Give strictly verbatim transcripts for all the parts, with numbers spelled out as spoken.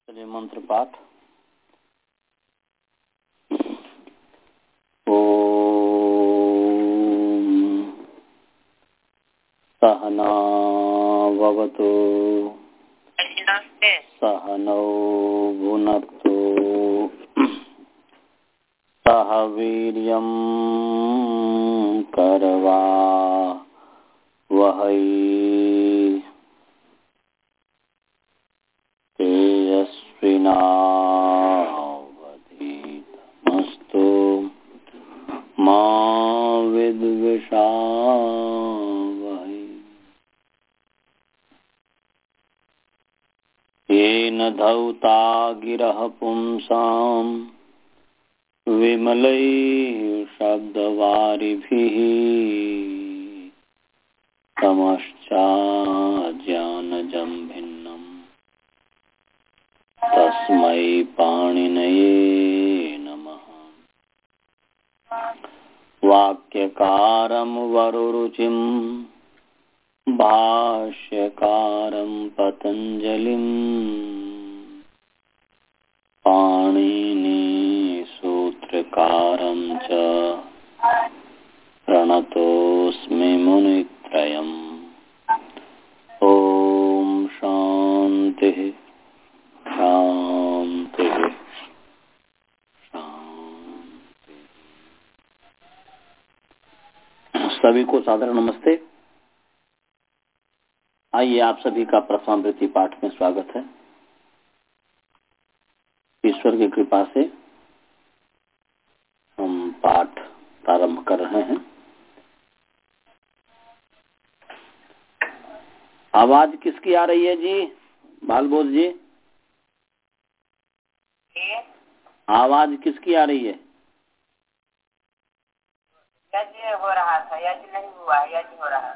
चलिए मंत्र पाठ। ओम सहना भवतु सहनौ भुनक्तु सह वीर्यं करवा वहै तेजस्विनावधीतमस्तु मा विद्विषावहै। येन धौता गिरः पुंसां विमलैः शब्दवारिभिः तमश्चाज्ञानजं भिन्नम् तस्मै पाणिनये नमः। वाक्यकारं वरुरुचिं भाष्यकारं पतञ्जलिं पाणिनि सूत्रकारं च प्रणतोऽस्मि मुनित्रयम्। ॐ शान्तिः शांति शांति। सभी को सादर नमस्ते। आइए आप सभी का प्रथमावृत्ति पाठ में स्वागत है। ईश्वर की कृपा से हम पाठ प्रारंभ कर रहे हैं। आवाज किसकी आ रही है जी? बालबोध जी, आवाज किसकी आ रही है? यज्ञ हो रहा था, यज्ञ नहीं हुआ, यज्ञ हो रहा है।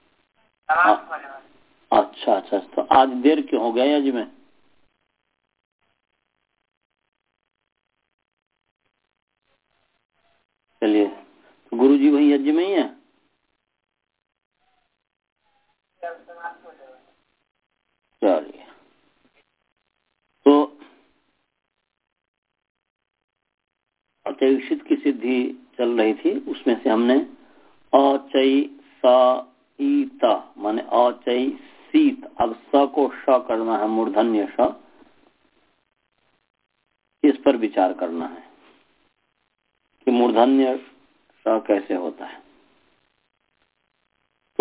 अच्छा अच्छा, तो आज देर क्यों हो गया यज्ञ में? चलिए, तो गुरु जी वही यज्ञ में ही है। चलिए, तो अचैषित की सिद्धि चल रही थी, उसमें से हमने अचै स माने अचै सीत, अब स को श करना है, मूर्धन्य श, इस पर विचार करना है कि मूर्धन्य श कैसे होता है। तो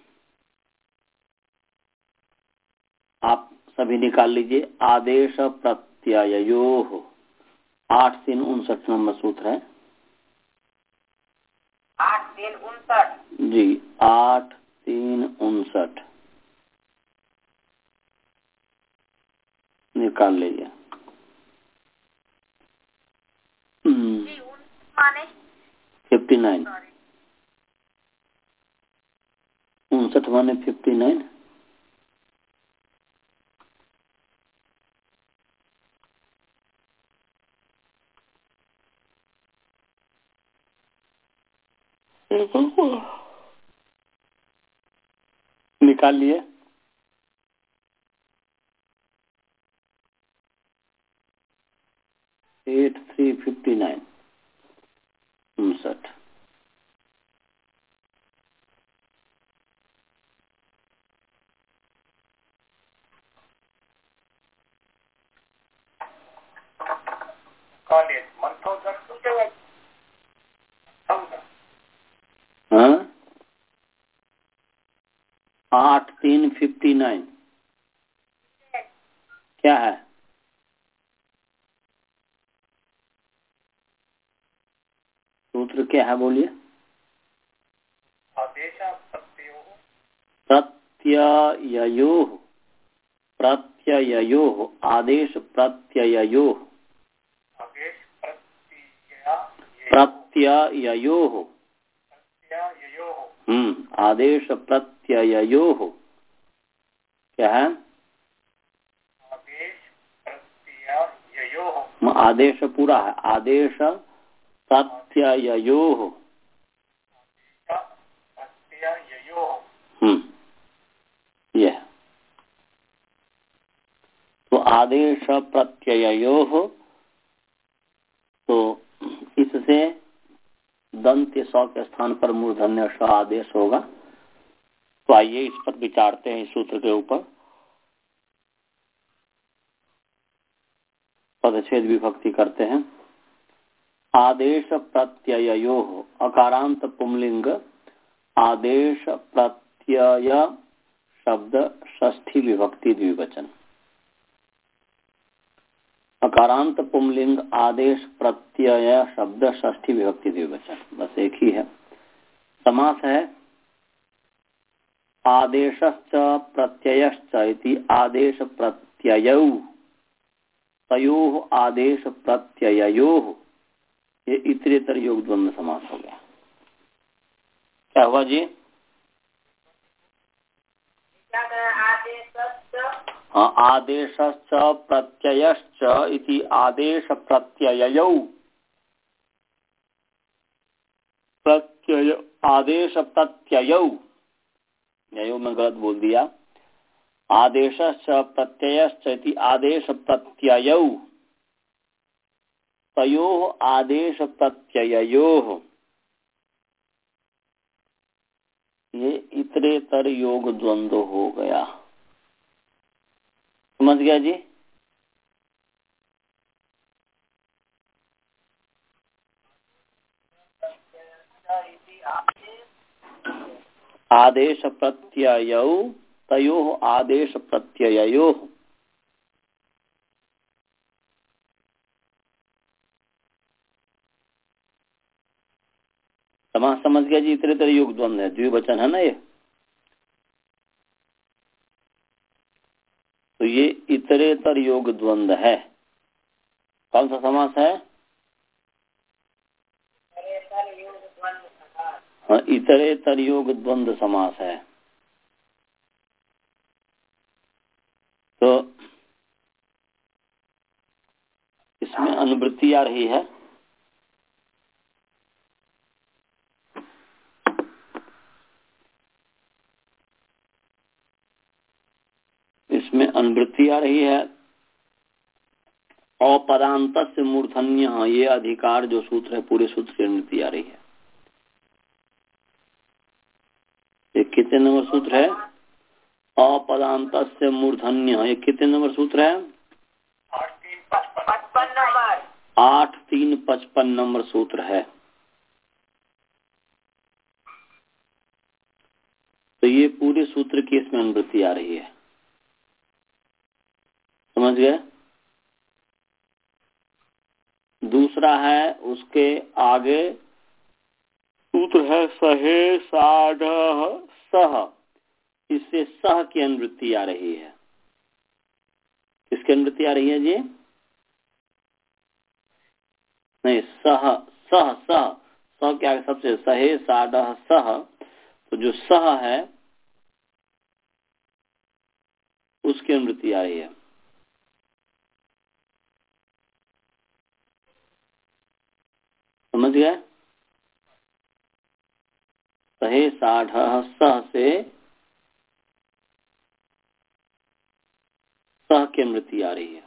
आप सभी निकाल लीजिए। आदेश प्रत्ययोः, आठ तीन उनसठ नंबर सूत्र है। आठ तीन उनसठ जी, आठ तीन उनसठ निकाल लीजिए। माने फिफ्टी नाइन, उनसठ माने फिफ्टी नाइन। निकाल लिए। एट थ्री फिफ्टी नाइन उनसठ। हाँ, आठ तीन फिफ्टी नाइन क्या है? सूत्र क्या है बोलिए? प्रत्ययोः, प्रत्ययोः, आदेश प्रत्ययोः, प्रत्ययोः, हम्म आदेश प्रत्ययोः क्या है? आदेश पूरा है, आदेश प्रत्ययोः। हम्म यह तो आदेश प्रत्ययोः, तो इससे दंत स के स्थान पर मूर्धन्य स आदेश होगा। तो आइए इस पर विचारते हैं, इस सूत्र के ऊपर। पदच्छेद विभक्ति करते हैं। आदेश प्रत्ययोः, अकारांत पुंलिंग आदेश प्रत्यय शब्द षष्ठी विभक्ति द्विवचन। अकारांत पुंलिंग आदेश प्रत्यय शब्द षष्ठी विभक्ति द्विवचन, बस एक ही है। समास है आदेशश्च प्रत्ययश्च इति आदेश प्रत्ययौ तयोः आदेश प्रत्यययोः, ये इतरेतर योग द्वंद्व समास हो गया। क्या हुआ जी? हाँ, आदेशश्च प्रत्ययश्च इति आदेश प्रत्यययौ, प्रत्यय आदेश प्रत्ययौ, ययो मैं गलत बोल दिया। आदेशश्च प्रत्ययश्च इति आदेश प्रत्ययौ तयोः आदेश प्रत्यययोः, ये इतरेतर योग द्वंद्व हो गया। समझ गया जी? आदेश प्रत्ययौ तयोः आदेश प्रत्यययोः, समास समझ गया जी? इतरेतर योग द्वंद्व है, द्विवचन है ना ये। तो ये इतरेतर योग द्वंद्व है। कौन सा समास है? हाँ, इतरेतर योग द्वंद्व समास है। तो इसमें अनुवृत्ति आ रही है। इसमें अनुवृत्ति आ रही है अपदान्तस्य मूर्धन्यः, ये अधिकार जो सूत्र है, पूरे सूत्र की अनुवृत्ति आ रही है। ये कितने नंबर सूत्र है? अपदान्तस्य मूर्धन्यः, ये कितने नंबर सूत्र है? आठ तीन पचपन नंबर सूत्र है। तो ये पूरे सूत्र की इसमें अनुवृत्ति आ रही है। समझ गए? दूसरा है उसके आगे सूत्र है सहे साढ़ सह, इससे सह की अनुवृत्ति आ रही है। किसकी अनुवृत्ति आ रही है जी? नहीं, सह सह सह सह के आगे सबसे सहे साढ़ सह, तो जो सह है उसकी अनुवृत्ति आ रही है। समझ गए? सहे साढ़ सह से सह की अनुवृत्ति आ रही है।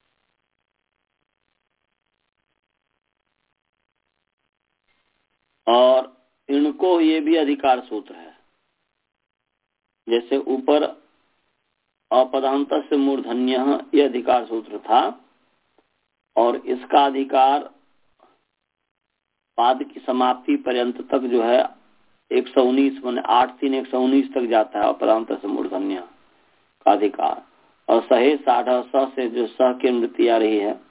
और इनको ये भी अधिकार सूत्र है। जैसे ऊपर अपदान्तस्य मूर्धन्यः ये अधिकार सूत्र था, और इसका अधिकार पाद की समाप्ति पर्यंत तक जो है एक सौ उन्नीस मैंने आठ तीन एक सौ उन्नीस तक जाता है अपदान्तस्य मूर्धन्य का अधिकार। और सहे साढ़ स से जो सह की अनुवृत्ति आ रही है,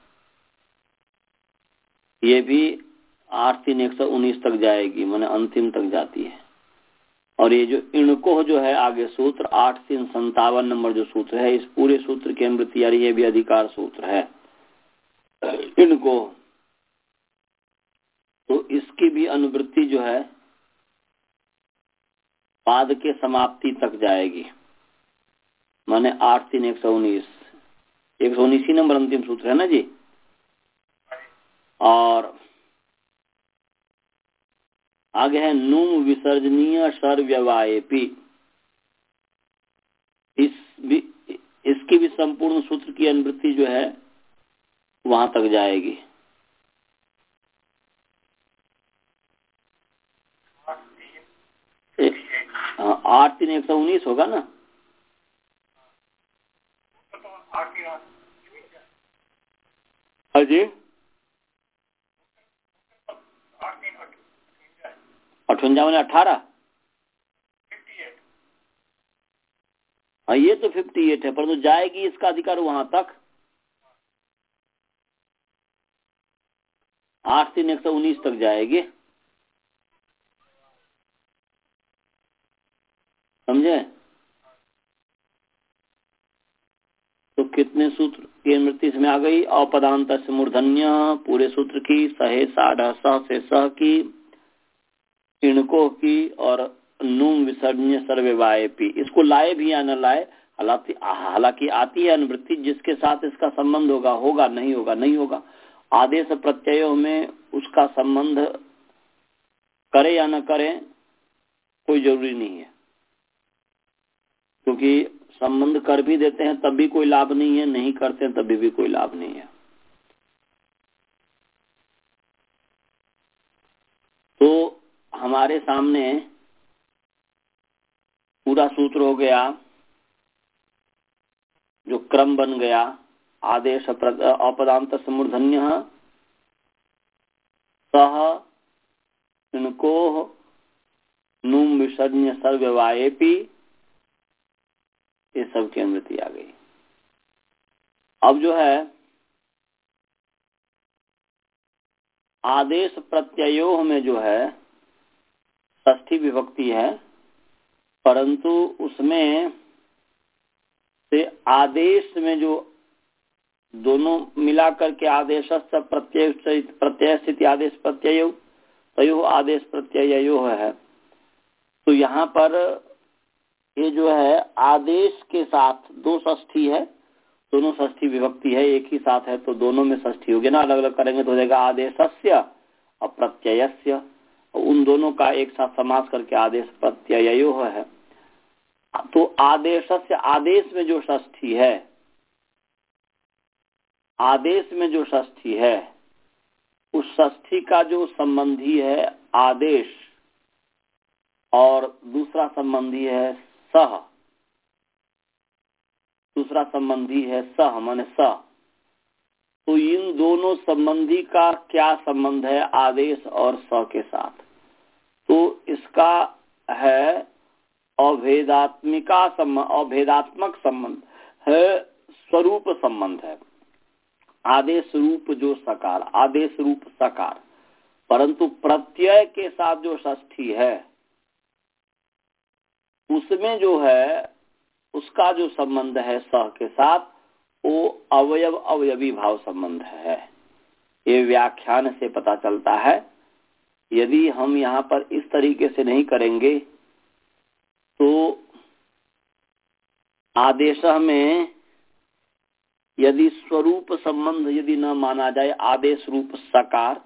ये भी आठ तीन एक सौ उन्नीस तक जाएगी, मैंने अंतिम तक जाती है। और ये जो इनको जो है आगे सूत्र आठ तीन संतावन नंबर जो सूत्र है, इस पूरे सूत्र की अनुवृत्ति आ रही है, भी अधिकार सूत्र है इनको। तो इसकी भी अनुवृत्ति जो है पाद के समाप्ति तक जाएगी, माने आठ तीन एक सौ उन्नीस एक सौ उन्नीस ही नंबर अंतिम सूत्र है ना जी। और आगे है नुम विसर्जनीय सर्व्यवायेपि, इस भी, इसकी इसकी भी संपूर्ण सूत्र की अनुवृत्ति जो है वहां तक जाएगी। आठ तीन एक सौ उन्नीस होगा ना। हाँ जी, अठवंजा मैंने अठारह। हाँ ये तो फिफ्टी एट है, परंतु तो जाएगी इसका अधिकार वहां तक। आठ तीन एक सौ उन्नीस तक जाएगी, समझे। तो कितने सूत्र की अनुवृत्ति इसमें आ गई? अपदांत से मूर्धन्य पूरे सूत्र की, सहे साढ़ा सह से सह की, इनको की, और नूम विसर्जन्य सर्वे वाये पी। इसको लाए भी या न लाए, हालांकि हालांकि आती है अनुवृत्ति जिसके साथ इसका संबंध होगा होगा, नहीं होगा नहीं होगा। आदेश प्रत्ययों में उसका संबंध करे या न करे कोई जरूरी नहीं है, क्योंकि संबंध कर भी देते हैं तब भी कोई लाभ नहीं है, नहीं करते हैं तभी भी कोई लाभ नहीं है। तो हमारे सामने पूरा सूत्र हो गया, जो क्रम बन गया। आदेश अपदांत समूर्धन्य सह इनको नूम विसर्जन्य सर्ववायेपी, ये सब की अनुवृत्ति आ गई। अब जो है आदेश प्रत्ययों में जो है षष्ठी विभक्ति है, परंतु उसमें से आदेश में जो दोनों मिलाकर के आदेश प्रत्यय प्रत्यय स्थिति आदेश प्रत्यय तयो आदेश प्रत्ययो है। तो यहाँ पर ये जो है आदेश के साथ दो षष्ठी है, दोनों षष्ठी विभक्ति है, एक ही साथ है, तो दोनों में षष्ठी होगी ना। अलग अलग करेंगे तो हो जाएगा आदेशस्य और प्रत्ययस्य, उन दोनों का एक साथ समास करके आदेश प्रत्ययो है। तो आदेशस्य, आदेश में जो षष्ठी है, आदेश में जो षष्ठी है उस षष्ठी का जो संबंधी है आदेश और दूसरा संबंधी है सह, दूसरा संबंधी है सह माने स। तो इन दोनों संबंधी का क्या संबंध है आदेश और स के साथ? तो इसका है अभेदात्मिका संबंध, अभेदात्मक संबंध है, स्वरूप संबंध है। आदेश रूप जो सकार, आदेश रूप सकार, परंतु प्रत्यय के साथ जो षष्ठी है उसमें जो है उसका जो संबंध है सह के साथ वो अवयव अवयवी भाव संबंध है। ये व्याख्यान से पता चलता है। यदि हम यहाँ पर इस तरीके से नहीं करेंगे तो आदेश में यदि स्वरूप संबंध यदि न माना जाए, आदेश रूप सकार,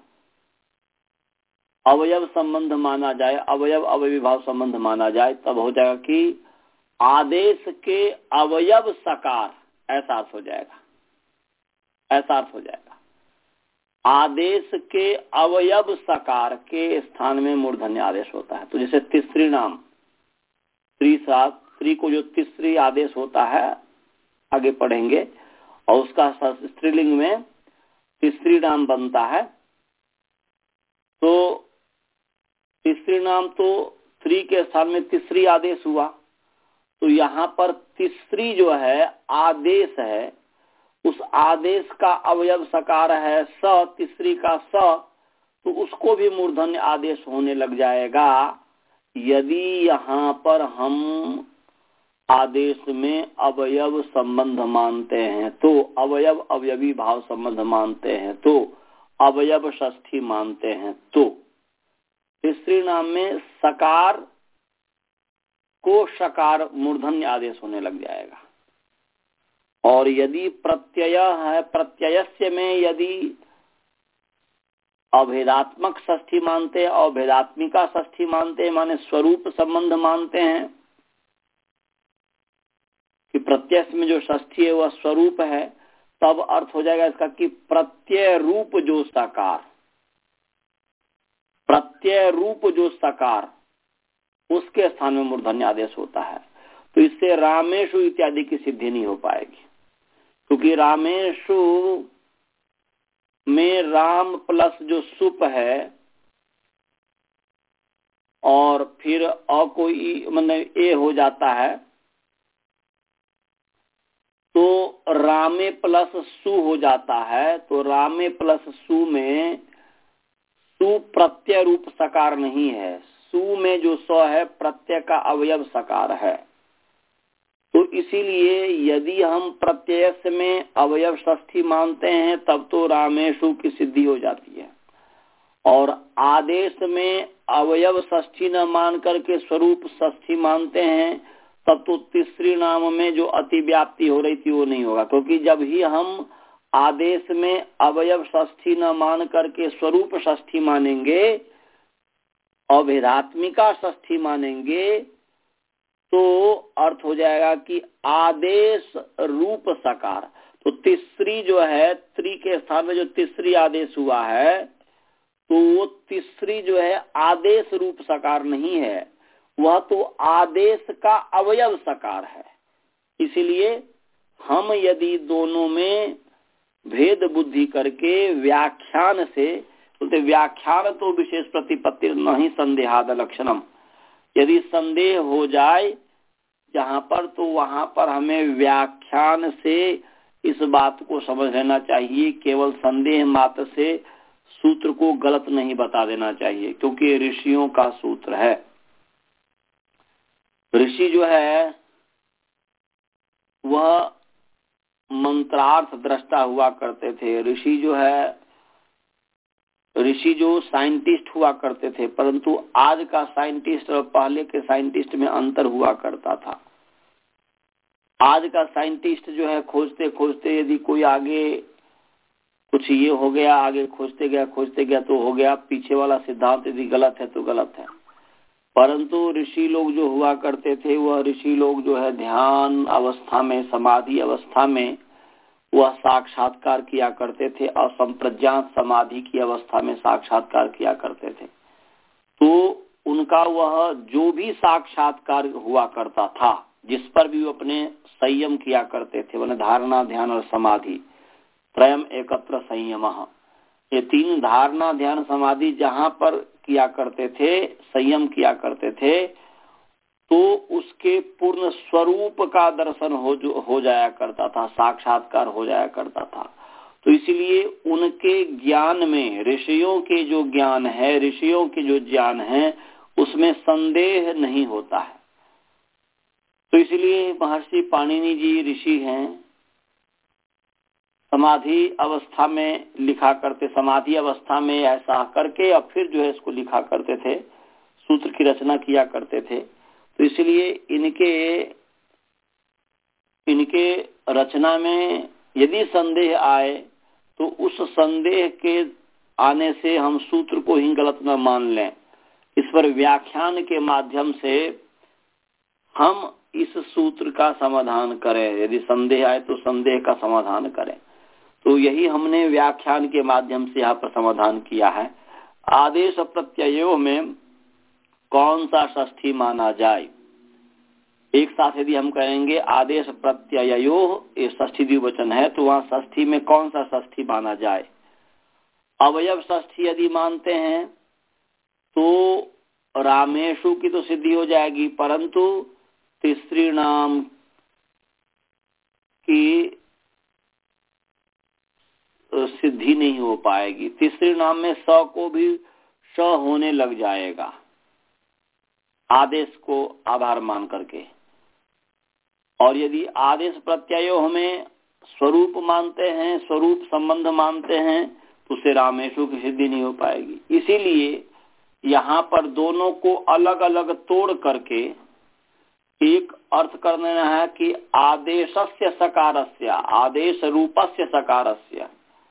अवयव संबंध माना जाए, अवयव अवयवी भाव संबंध माना जाए, तब हो जाएगा कि आदेश के अवयव सकार, ऐसा अर्थ हो जाएगा, ऐसा अर्थ हो जाएगा। आदेश के अवयव सकार के स्थान में मूर्धन्य आदेश होता है। तो जैसे तिसरी नाम, स्त्री साथ स्त्री को जो तीसरी आदेश होता है आगे पढ़ेंगे, और उसका स्त्रीलिंग में तीसरी नाम बनता है। तो तीसरी नाम तो स्त्री के स्थान में तीसरी आदेश हुआ। तो यहाँ पर तीसरी जो है आदेश है, उस आदेश का अवयव सकार है स, तीसरी का स, तो उसको भी मूर्धन्य आदेश होने लग जाएगा यदि यहाँ पर हम आदेश में अवयव संबंध मानते हैं, तो अवयव अवयवी भाव संबंध मानते हैं, तो अवयव षष्ठी मानते हैं, तो तीसरी नाम में सकार को शकार मूर्धन्य आदेश होने लग जाएगा। और यदि प्रत्यय है, प्रत्ययस्य में यदि अभेदात्मक षष्ठी मानते हैं, अभेदात्मिका षष्ठी मानते हैं, माने स्वरूप संबंध मानते हैं कि प्रत्यय में जो षष्ठी है वह स्वरूप है, तब अर्थ हो जाएगा इसका कि प्रत्यय रूप जो साकार, प्रत्यय रूप जो साकार, उसके स्थान में मूर्धन्य आदेश होता है। तो इससे रामेशु इत्यादि की सिद्धि नहीं हो पाएगी, क्योंकि रामेशु में राम प्लस जो सुप है और फिर अ कोई मतलब ए हो जाता है, तो रामे प्लस सु हो जाता है। तो रामे प्लस सु में सु प्रत्यय रूप सकार नहीं है, सु में जो स है प्रत्यय का अवयव सकार है। तो इसीलिए यदि हम प्रत्यय में अवयव षष्ठी मानते हैं तब तो रामेशु की सिद्धि हो जाती है, और आदेश में अवयव षष्ठी न मान करके स्वरूप षष्ठी मानते हैं तब तो तीसरी नाम में जो अतिव्याप्ति हो रही थी वो नहीं होगा, क्योंकि जब ही हम आदेश में अवयव षष्ठी न मान करके स्वरूप षष्ठी मानेंगे, अभेदात्मिका षष्ठी मानेंगे, तो अर्थ हो जाएगा कि आदेश रूप सकार। तो तीसरी जो है, त्रि के स्थान में जो तीसरी आदेश हुआ है, तो वो तीसरी जो है आदेश रूप सकार नहीं है, वह तो आदेश का अवयव सकार है। इसलिए हम यदि दोनों में भेद बुद्धि करके व्याख्यान से बोलते, व्याख्यान तो विशेष प्रतिपत्ति नहीं संदेहाद लक्षणम, यदि संदेह हो जाए जहाँ पर, तो वहां पर हमें व्याख्यान से इस बात को समझ लेना चाहिए। केवल संदेह मात्र से सूत्र को गलत नहीं बता देना चाहिए, क्योंकि ऋषियों का सूत्र है। ऋषि जो है वह मंत्रार्थ दृष्टा हुआ करते थे। ऋषि जो है, ऋषि जो साइंटिस्ट हुआ करते थे, परंतु आज का साइंटिस्ट और पहले के साइंटिस्ट में अंतर हुआ करता था। आज का साइंटिस्ट जो है खोजते खोजते यदि कोई आगे कुछ ये हो गया, आगे खोजते गया खोजते गया तो हो गया, पीछे वाला सिद्धांत यदि गलत है तो गलत है। परंतु ऋषि लोग जो हुआ करते थे, वह ऋषि लोग जो है ध्यान अवस्था में, समाधि अवस्था में वह साक्षात्कार किया करते थे, और संप्रज्ञात समाधि की अवस्था में साक्षात्कार किया करते थे। तो उनका वह जो भी साक्षात्कार हुआ करता था, जिस पर भी वो अपने संयम किया करते थे, वह धारणा ध्यान और समाधि त्रयम एकत्र संयम, ये तीन धारणा ध्यान समाधि जहाँ पर किया करते थे, संयम किया करते थे, तो उसके पूर्ण स्वरूप का दर्शन हो जो हो जाया करता था, साक्षात्कार हो जाया करता था। तो इसलिए उनके ज्ञान में, ऋषियों के जो ज्ञान है, ऋषियों के जो ज्ञान है, उसमें संदेह नहीं होता है। तो इसलिए महर्षि पाणिनि जी ऋषि हैं, समाधि अवस्था में लिखा करते, समाधि अवस्था में ऐसा करके और फिर जो है इसको लिखा करते थे, सूत्र की रचना किया करते थे। तो इसलिए इनके इनके रचना में यदि संदेह आए तो उस संदेह के आने से हम सूत्र को ही गलत न मान लें, इस पर व्याख्यान के माध्यम से हम इस सूत्र का समाधान करें। यदि संदेह आए तो संदेह का समाधान करें। तो यही हमने व्याख्यान के माध्यम से यहाँ पर समाधान किया है। आदेश प्रत्ययों में कौन सा षष्ठी माना जाए, एक साथ यदि हम कहेंगे आदेश प्रत्ययो, ये षष्ठी द्विवचन है, तो वहाँ षष्ठी में कौन सा षष्ठी माना जाए। अवयव षष्ठी यदि मानते हैं तो रामेशु की तो सिद्धि हो जाएगी, परंतु तीसरी नाम की सिद्धि नहीं हो पाएगी। तीसरे नाम में स को भी स होने लग जाएगा, आदेश को आधार मान करके। और यदि आदेश प्रत्ययो हमें स्वरूप मानते हैं, स्वरूप संबंध मानते हैं, तो उसे रामेशु की सिद्धि नहीं हो पाएगी। इसीलिए यहाँ पर दोनों को अलग अलग तोड़ करके एक अर्थ कर देना है कि आदेशस्य सकारस्य, आदेश रूपस्य सकारस्य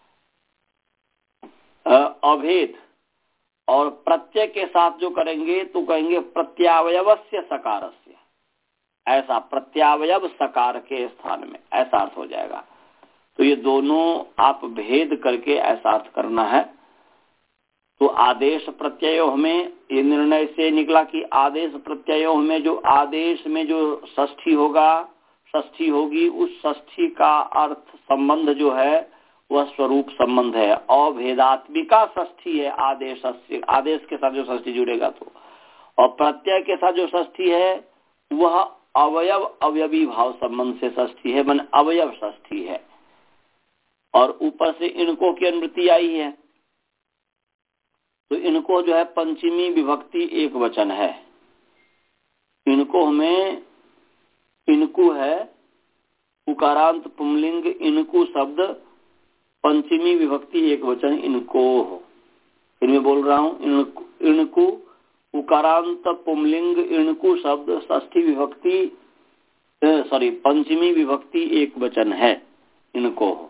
अभेद, और प्रत्यय के साथ जो करेंगे तो कहेंगे प्रत्यावयवस्य सकारस्य। ऐसा प्रत्यावयव सकार के स्थान में, ऐसा अर्थ हो जाएगा। तो ये दोनों आप भेद करके ऐसा अर्थ करना है। तो आदेश प्रत्ययो हमें ये निर्णय से निकला कि आदेश प्रत्ययो में जो आदेश में जो षष्ठी होगा, षष्ठी होगी, उस षष्ठी का अर्थ संबंध जो है वह स्वरूप संबंध है। अभेदात्मिका षष्ठी है आदेश से, आदेश के साथ जो षष्ठी जुड़ेगा तो, और प्रत्यय के साथ जो षष्ठी है वह अवयव अवयवी भाव संबंध से षष्ठी है, मन अवयव षष्ठी है। और ऊपर से इनको की अनुवृत्ति आई है, तो इनको जो है पंचमी विभक्ति एक वचन है। इनको हमें इनको है उकारांत पुंलिंग इनको शब्द पंचमी विभक्ति एक वचन इनको हो। इनमें बोल रहा हूँ इनको उकारांत पुंलिंग इनको शब्द षष्ठी विभक्ति सॉरी पंचमी विभक्ति एक वचन है इनको हो।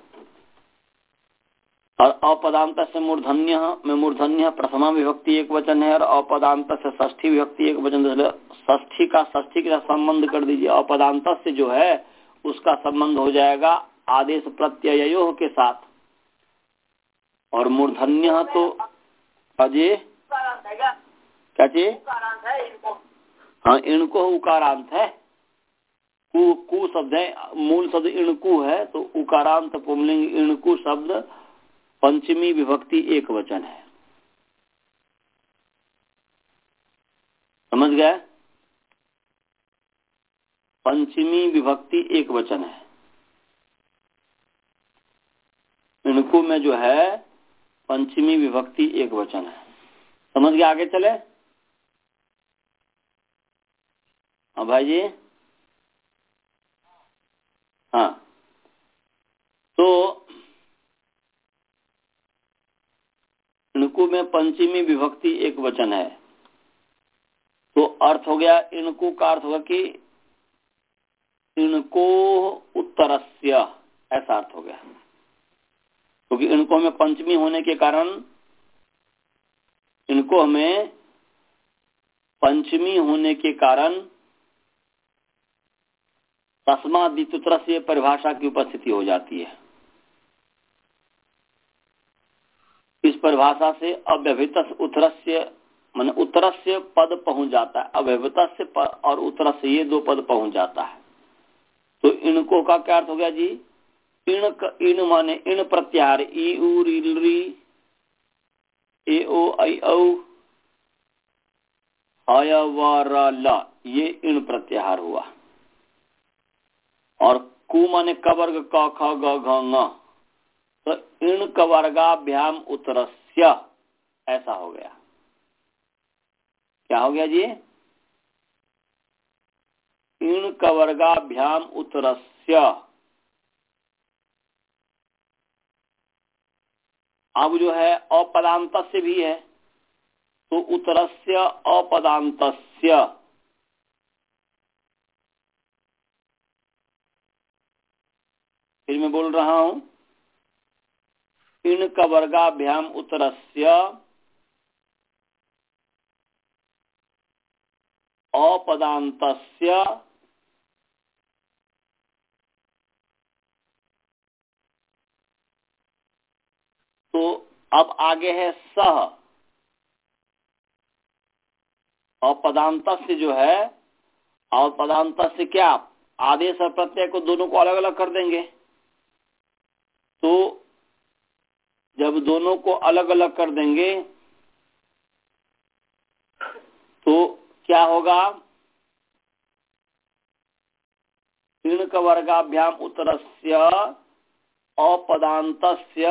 और अपदांत से मूर्धन्य में मूर्धन्य प्रथमा विभक्ति एक वचन है, और अपदांत से षष्ठी विभक्ति एक वचन। षष्ठी का षष्ठी के साथ संबंध कर दीजिए। अपदांत से जो है उसका संबंध हो जाएगा आदेश प्रत्ययो के साथ, और मूर्धन्य तो अजय क्या चीज, हाँ इनको उकारांत है, कु कु शब्द है, मूल शब्द इणकु है, तो उकारांत पुंलिंग इणकु शब्द पंचमी विभक्ति एक वचन है। समझ गए? पंचमी विभक्ति एक वचन है। इनको में जो है पंचमी विभक्ति एक वचन है। समझ गए? आगे चले। हाँ भाई जी, हाँ तो इनको में पंचमी विभक्ति एक वचन है, तो अर्थ हो गया इनको का अर्थ होगा कि इनको उत्तरस्य, ऐसा अर्थ हो गया। क्योंकि इनको में पंचमी होने के कारण इनको हमें पंचमी होने के कारण तस्मादितुत्रस्य परिभाषा की उपस्थिति हो जाती है। इस परिभाषा से अव्यवहित उत्तरस्य माने उत्तरस्य पद पहुंच जाता है। अव्यवहित से और उत्तरस्य ये दो पद पहुंच जाता है। तो इनको का क्या अर्थ हो गया जी? इन इन माने इन प्रत्याहार ई उ री री ए ओ आई औ अय व र ल, ये इन प्रत्याहार हुआ। और कु माने कवर्ग क ख ग घ ङ, तो इन कवर्गाभ्याम उत्तरस्य, ऐसा हो गया। क्या हो गया जी? इन कवर्गाभ्याम उत्तरस्य। अब जो है अपदांत से भी है, तो उत्तरस्य अपदांतस्य। फिर मैं बोल रहा हूं इन कवर्गाभ्याम उत्तरस्य अपदांतस्य तो अब आगे है सह। अपदांत से जो है, अपदांत से क्या आदेश और प्रत्यय को दोनों को अलग अलग कर देंगे। तो जब दोनों को अलग अलग कर देंगे तो क्या होगा? ऋणक वर्गाभ्याम उत्तरस्य अपदान्तस्य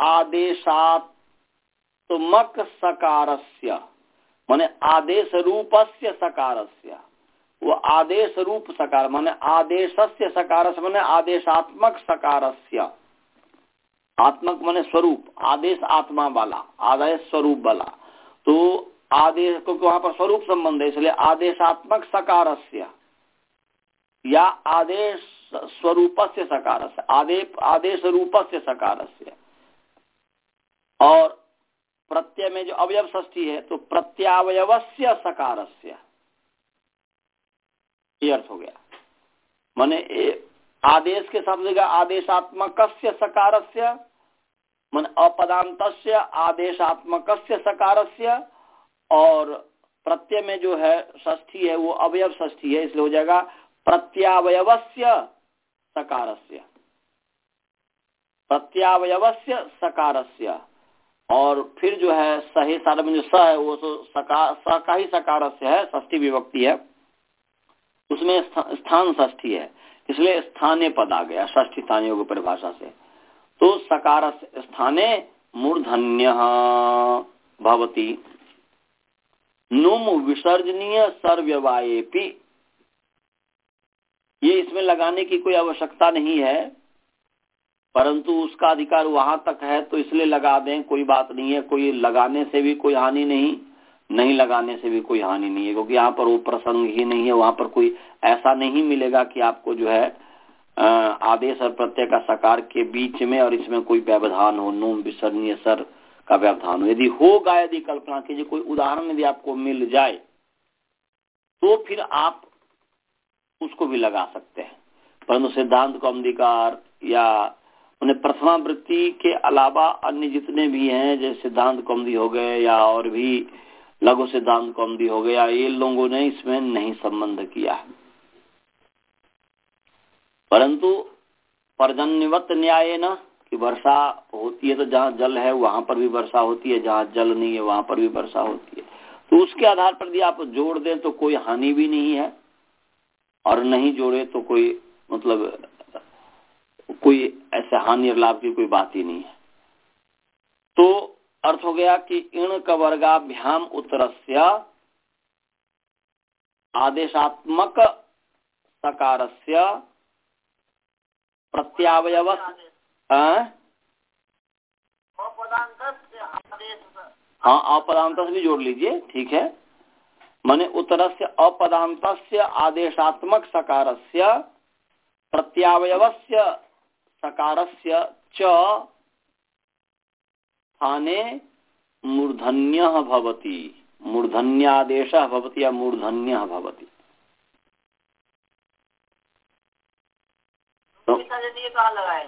आदेशात्मक सकारस्य, माने आदेश रूपस्य सकारस्य। वो आदेश रूप सकार माने आदेशस्य सकारस्य माने आदेशात्मक सकारस्य। आत्मक माने स्वरूप, आदेश आत्मा वाला, आदेश स्वरूप वाला। तो आदेश क्योंकि वहां पर स्वरूप संबंध है, इसलिए आदेशात्मक सकारस्य या आदेश स्वरूपस्य सकारस्य, आदेश आदेश रूपस्य सकारस्य। और प्रत्यय में जो अवयव षष्ठी है तो प्रत्यावयवस्य सकारस्य, ये अर्थ हो गया। माने आदेश के साथ जगह आदेशात्मकस्य सकारस्य मन अपदान्तस्य आदेशात्मकस्य सकारस्य, और प्रत्यय में जो है षष्ठी है वो अवयव षष्ठी है, इसलिए हो जाएगा प्रत्यावयवस्य सकारस्य, प्रत्यावयवस्य सकारस्य। और फिर जो है सही सारे में जो स है वो तो सकार स का ही सकारस्य है, षष्ठी विभक्ति है, उसमें स्थान षष्ठी है, इसलिए स्थानीय पद आ गया षष्ठी स्थानीय की परिभाषा से। तो सकार स्थाने मूर्धन्यः भवति। नुम विसर्जनीय सर्वव्यवायेपि, ये इसमें लगाने की कोई आवश्यकता नहीं है, परंतु उसका अधिकार वहां तक है तो इसलिए लगा दें, कोई बात नहीं है। कोई लगाने से भी कोई हानि नहीं, नहीं लगाने से भी कोई हानि नहीं है, क्योंकि यहाँ पर वो प्रसंग ही नहीं है। वहां पर कोई ऐसा नहीं मिलेगा कि आपको जो है आदेश और प्रत्यय का सकार के बीच में और इसमें कोई व्यवधान हो, नुम विसर्जनीय सर का व्यवधान हो। यदि होगा, यदि कल्पना कीजिए कोई उदाहरण यदि आपको मिल जाए तो फिर आप उसको भी लगा सकते हैं, परंतु सिद्धांत कौमुदीकार या उन्हें प्रथमा वृत्ति के अलावा अन्य जितने भी हैं, जैसे सिद्धांत कौमुदी हो गए या और भी लघु सिद्धांत कौमुदी हो गया, ये लोगों ने इसमें नहीं संबंध किया है। परंतु पर्जन्यवत न्याय न कि वर्षा होती है तो जहाँ जल है वहां पर भी वर्षा होती है, जहाँ जल नहीं है वहां पर भी वर्षा होती है, तो उसके आधार पर यदि आप जोड़ दें तो कोई हानि भी नहीं है, और नहीं जोड़े तो कोई मतलब कोई ऐसे हानि और लाभ की कोई बात ही नहीं है। तो अर्थ हो गया कि इण कवर्गाभ्याम उत्तरस्य आदेशात्मक सकारस्य प्रत्यावयव, हाँ अपदांत भी जोड़ लीजिए, ठीक है। माने उत्तरस्य अपदांतस्य आदेशात्मक सकारस्य प्रत्यावयवस्य सकारस्य च स्थाने मूर्धन्यः भवति, मूर्धन्यादेशः भवति या मूर्धन्यः भवति। तो कहाँ लगाए?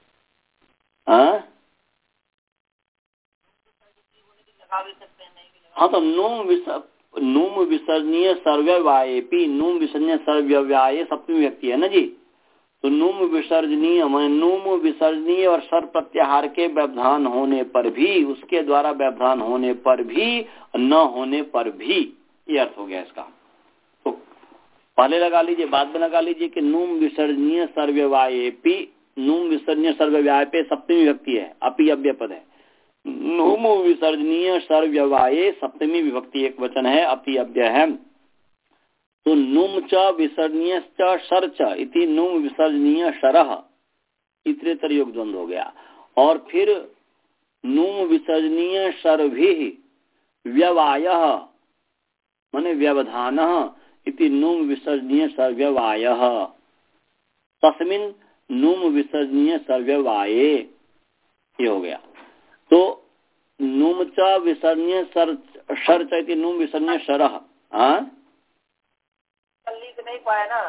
हाँ तो नुम विसर्ग नुम विसर्जनीय सर्वव्यायेपि, नुम विसर्जनीय सर्वव्याये सप्तमी व्यक्ति है ना जी। तो नुम विसर्जनीय मैं नुम विसर्जनीय और सर प्रत्याहार के व्यवधान होने पर भी, उसके द्वारा व्यवधान होने पर भी, न होने पर भी, ये अर्थ हो गया इसका। तो पहले लगा लीजिए, बाद में लगा लीजिए कि नुम विसर्जनीय सर्वव्यायेपि, नुम विसर्जनीय सर्वव्याये सप्तमी व्यक्ति है, अपि अव्यय पद है। नुम विसर्जनीय सर्वव्याये सप्तमी विभक्ति एक वचन है, अपि अव्यय है। तो नुम च विसर्जनीय च शर च इति नुम विसर्जनीय शरः, इतरेतर योग द्वंद्व हो गया। और फिर नुम विसर्जनीय शरभिः व्यवायः माने व्यवधानः इति नुम विसर्जनीय सर्वव्यायः, तस्मिन् नुम विसर्जनीय सर्वव्याये, ये हो गया। तो नुम च विसर्जनीय सर शर च इति नुम विसर्जनीय शरः, हाँ लिख नहीं पाए ना,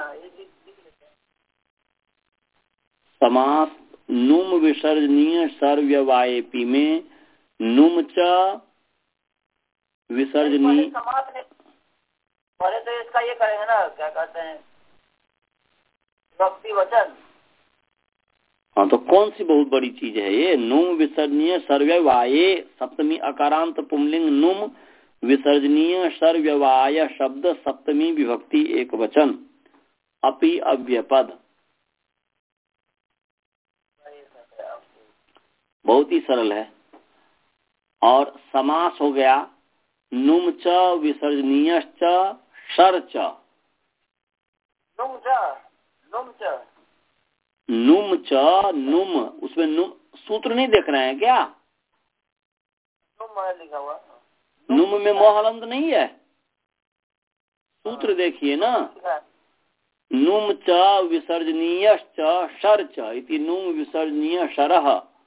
समास नुम विसर्जनीय सर्वव्यायेपि में नुम च विसर्जनीय, पहले तो इसका ये करेंगे ना, क्या कहते हैं विभक्ति वचन। हाँ तो कौन सी बहुत बड़ी चीज है ये, नुम विसर्जनीय सर्वव्याये सप्तमी अकारांत पुंलिंग नुम विसर्जनीय सर्वव्याय शब्द सप्तमी विभक्ति एक वचन, अपि अव्यपद, बहुत ही सरल है। और समास हो गया नुम च विसर्जनीय च शर च, नुम च नुम च नुम च नुम, उसमें नुम सूत्र नहीं देख रहे हैं क्या? नुम लिखा हुआ, नुम में मोहलंद नहीं है, सूत्र देखिए ना। नुम च विसर्जनीय च शर च इति नुम विसर्जनीय शरः,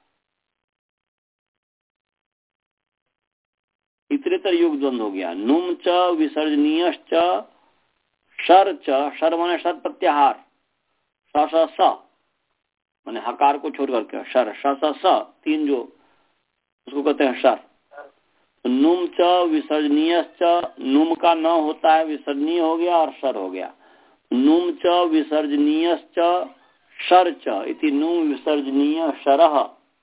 इतरेतर युग द्वंद्व हो गया। नुम च विसर्जनीय च शर च, शर माने शर प्रत्याहार, स स स मैंने हकार को छोड़ करके शर स स स तीन जो उसको कहते हैं शर। तो नुम च विसर्जनीय च, नुम का न होता है विसर्जनीय हो गया और शर हो गया। नुम च विसर्जनीय च शर च इति नुम विसर्जनीय शरः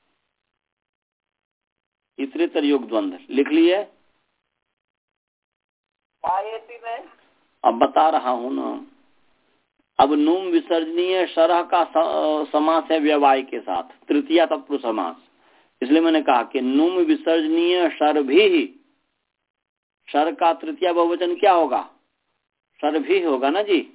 इतरेतर योग द्वंद्व लिख लिए। अब बता रहा हूं ना। अब नुम विसर्जनीय शरह का समास है व्यवाय के साथ, तृतीया तत्पुरुष समास। इसलिए मैंने कहा कि नुम विसर्जनीय शर भी, शर का तृतीया बहुवचन क्या होगा? शर भी होगा ना जी।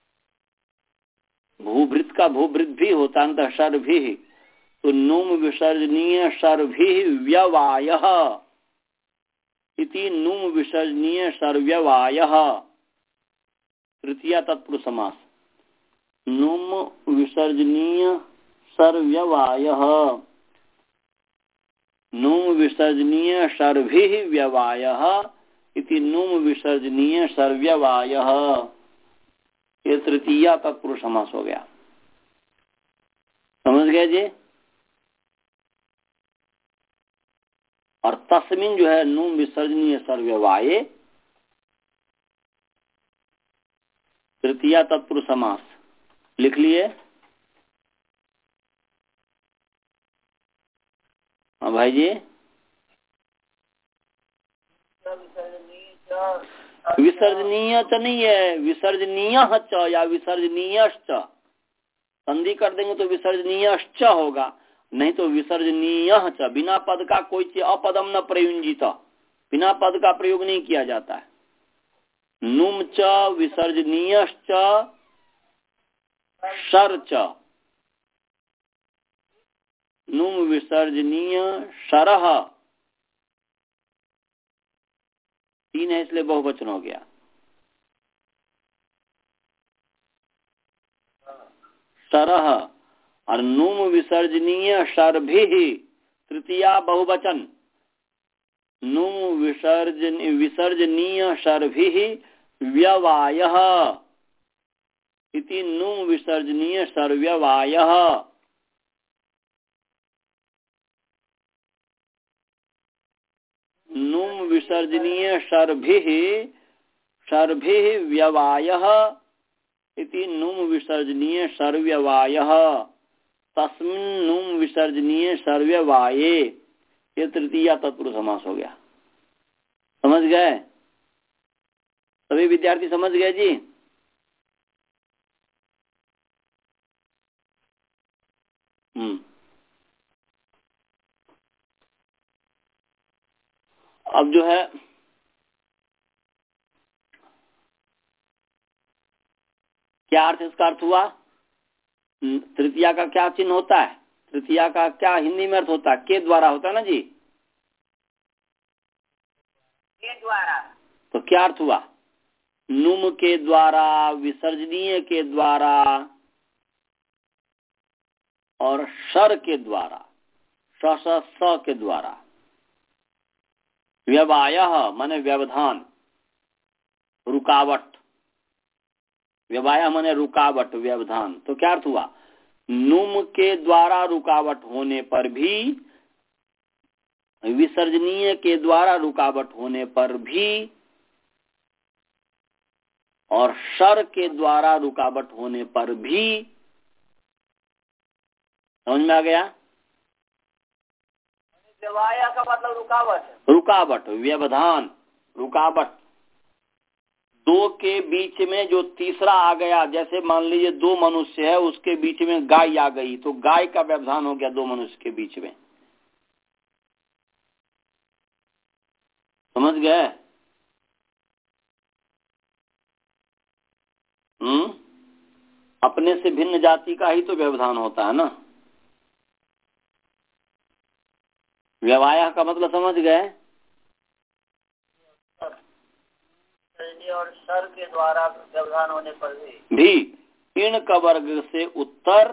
भूभृत का भूभृत भी होता है, शर भी। तो नुम विसर्जनीय शर भी व्यवायः इति नुम विसर्जनीय शर व्यवायः तृतीया तत्पुरुष समास। नुम विसर्जनीय शर व्यवायः, नुम विसर्जनीय शर भी व्यवायः इति नुम विसर्जनीय शर व्यवायः, ये तृतीया तत्पुरुष समास हो गया। समझ गए जी? और तस्मिन जो है नुम विसर्जनीय शर व्यवाये तृतीया तत्पुरुष समास लिख लिए। हाँ भाई जी, विसर्जनीय च नहीं है, विसर्जनीय च या विसर्जनीयश्च, संधि कर देंगे तो विसर्जनीयश्च होगा, नहीं तो विसर्जनीय च। बिना पद का कोई चीज अपदम न प्रयुंजित, बिना पद का प्रयोग नहीं किया जाता है। नुम च विसर्जनीयश्च शर च, नुम विसर्जनीय शरः तीन है इसलिए बहुवचन हो गया। शरः और नुम विसर्जनीय शर भी तृतीया बहुवचन। नुम विसर्जन विसर्जनीय शर भी व्यवायः इति नुम विसर्जनीय शर व्यवायः। नुम विसर्जनीय शर भी शर भी व्यवायः इति नुम विसर्जनीय शर व्यवायः तस्मिन् नुम विसर्जनीय शर व्यवाये, ये तृतीया तत्पुरुष समास हो गया। समझ गए सभी विद्यार्थी? समझ गए जी? हम्म अब जो है क्या अर्थ इसका अर्थ हुआ? तृतीया का क्या चिन्ह होता है? तृतीया का क्या हिंदी में अर्थ होता है? के द्वारा होता है ना जी? के द्वारा। तो क्या अर्थ हुआ? नुम के द्वारा, विसर्जनीय के द्वारा और शर के द्वारा, स स स के द्वारा। व्यवायः माने व्यवधान, रुकावट। व्यवाया माने रुकावट, व्यवधान। तो क्या अर्थ हुआ? नुम के द्वारा रुकावट होने पर भी, विसर्जनीय के द्वारा रुकावट होने पर भी और शर के द्वारा रुकावट होने पर भी। समझ में आ गया? व्यवाया का मतलब रुकावट, रुकावट, व्यवधान, रुकावट। दो के बीच में जो तीसरा आ गया, जैसे मान लीजिए दो मनुष्य है, उसके बीच में गाय आ गई, तो गाय का व्यवधान हो गया दो मनुष्य के बीच में। समझ गए? हम्म अपने से भिन्न जाति का ही तो व्यवधान होता है ना। व्यवाया का मतलब समझ गए? और शर के द्वारा व्यवधान होने पर भी भी इण का वर्ग से उत्तर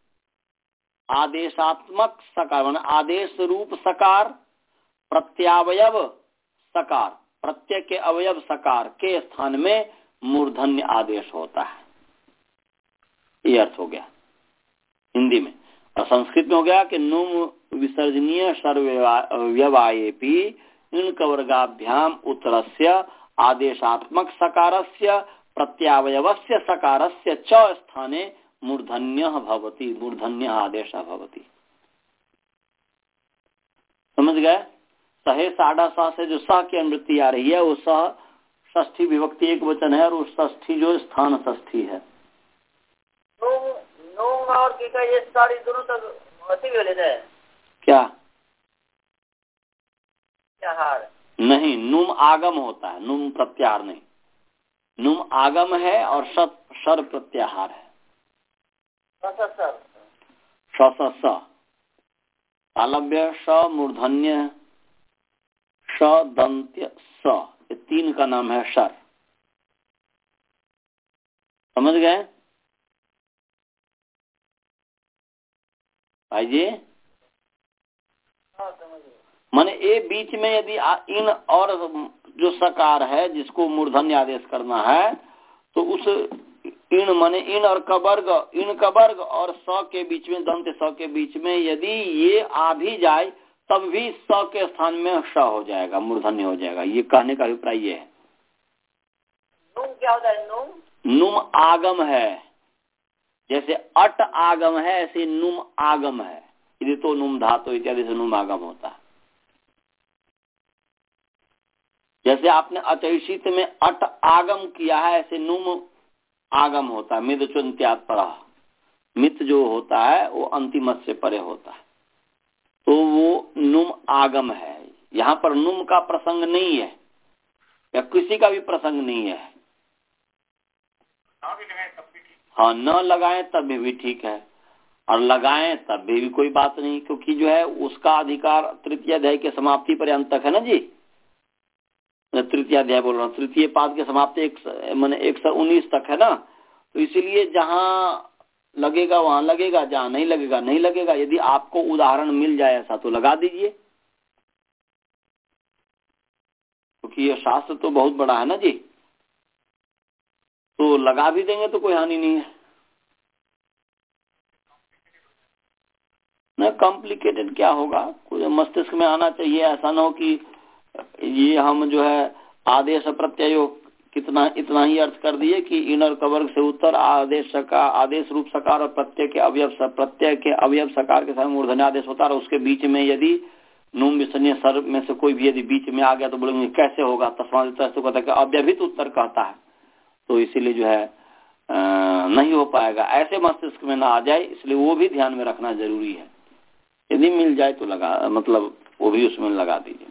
आदेशात्मक सकार, आदेश रूप सकार, प्रत्यावयव सकार, प्रत्यय के अवयव सकार के स्थान में मूर्धन्य आदेश होता है। ये अर्थ हो गया। हिंदी में। और संस्कृत में हो गया कि नुम विसर्जनीय सर्वव्यवायेपि इन कवर्गाभ्याम उत्तरस्य आदेशात्मक सकारस्य प्रत्यावयवस्य सकारस्य च स्थाने मूर्धन्यः भवति, मूर्धन्यः आदेशः भवति। समझ गए? सहे साढ़ा सा से जो सह की अनुवृत्ति आ रही है वो सह षष्ठी विभक्ति एक वचन है और उस षष्ठी जो स्थान षष्ठी है। नूम और कीका ये सारी दोनों तक अति वेले है क्या? क्या हार? नहीं, नुम आगम होता है, नुम प्रत्याहार नहीं। नुम आगम है और सत शर प्रत्याहार है। स स तालव्य स मूर्धन्य स दंत्य स, ये तीन का नाम है शर। समझ गए भाई जी? माने ए बीच में यदि इन और जो सकार है जिसको मूर्धन्य आदेश करना है तो उस इन माने इन और कवर्ग, इन कवर्ग और स के बीच में, दंत स के बीच में यदि ये आ भी जाए तब भी स के स्थान में श हो जाएगा, मूर्धन्य हो जाएगा। ये कहने का अभिप्राय ये है। नुम क्या होता है? नुम नुम आगम है, जैसे अट आगम है ऐसे नुम आगम है। यदि तो नुम धातु इत्यादि से नुम आगम होता है। जैसे आपने अचैषित में अट आगम किया है ऐसे नुम आगम होता है। मिद चुन्त्यात परा, मित जो होता है वो अंतिम से परे होता है, तो वो नुम आगम है। यहाँ पर नुम का प्रसंग नहीं है या किसी का भी प्रसंग नहीं है। हाँ, न लगाएं तब भी ठीक है और लगाएं तब भी, भी कोई बात नहीं, क्योंकि जो है उसका अधिकार तृतीय अध्याय के समाप्ति पर्यंत तक है ना जी। तृतीय अध्याय बोल रहा हूँ, तृतीय पाद के समाप्ति एक मैंने एक सौ उन्नीस तक है ना। तो इसीलिए जहाँ लगेगा वहां लगेगा, जहाँ नहीं लगेगा नहीं लगेगा। यदि आपको उदाहरण मिल जाए ऐसा तो लगा दीजिए, क्योंकि ये शास्त्र तो बहुत बड़ा है ना जी। तो लगा भी देंगे तो कोई हानि नहीं है ना। कॉम्प्लिकेटेड क्या होगा, कोई मस्तिष्क में आना चाहिए। ऐसा ना हो कि ये हम जो है आदेश प्रत्यय कितना इतना ही अर्थ कर दिए कि इन और कवर्ग से उत्तर आदेश का आदेश रूप सकार और प्रत्यय के अवयव प्रत्यय के अवयव सकार के साथ मूर्धन्य आदेश होता है और उसके बीच में यदि नुम विसर्जनीय सर में से कोई भी यदि बीच में आ गया तो बोलेंगे कैसे होगा? तस्मात् तो कहता है कि अव्यवहित उत्तर कहता है, तो इसीलिए जो है आ, नहीं हो पाएगा। ऐसे मस्तिष्क में ना आ जाए, इसलिए वो भी ध्यान में रखना जरूरी है। यदि मिल जाए तो लगा, मतलब वो भी उसमें लगा दीजिए।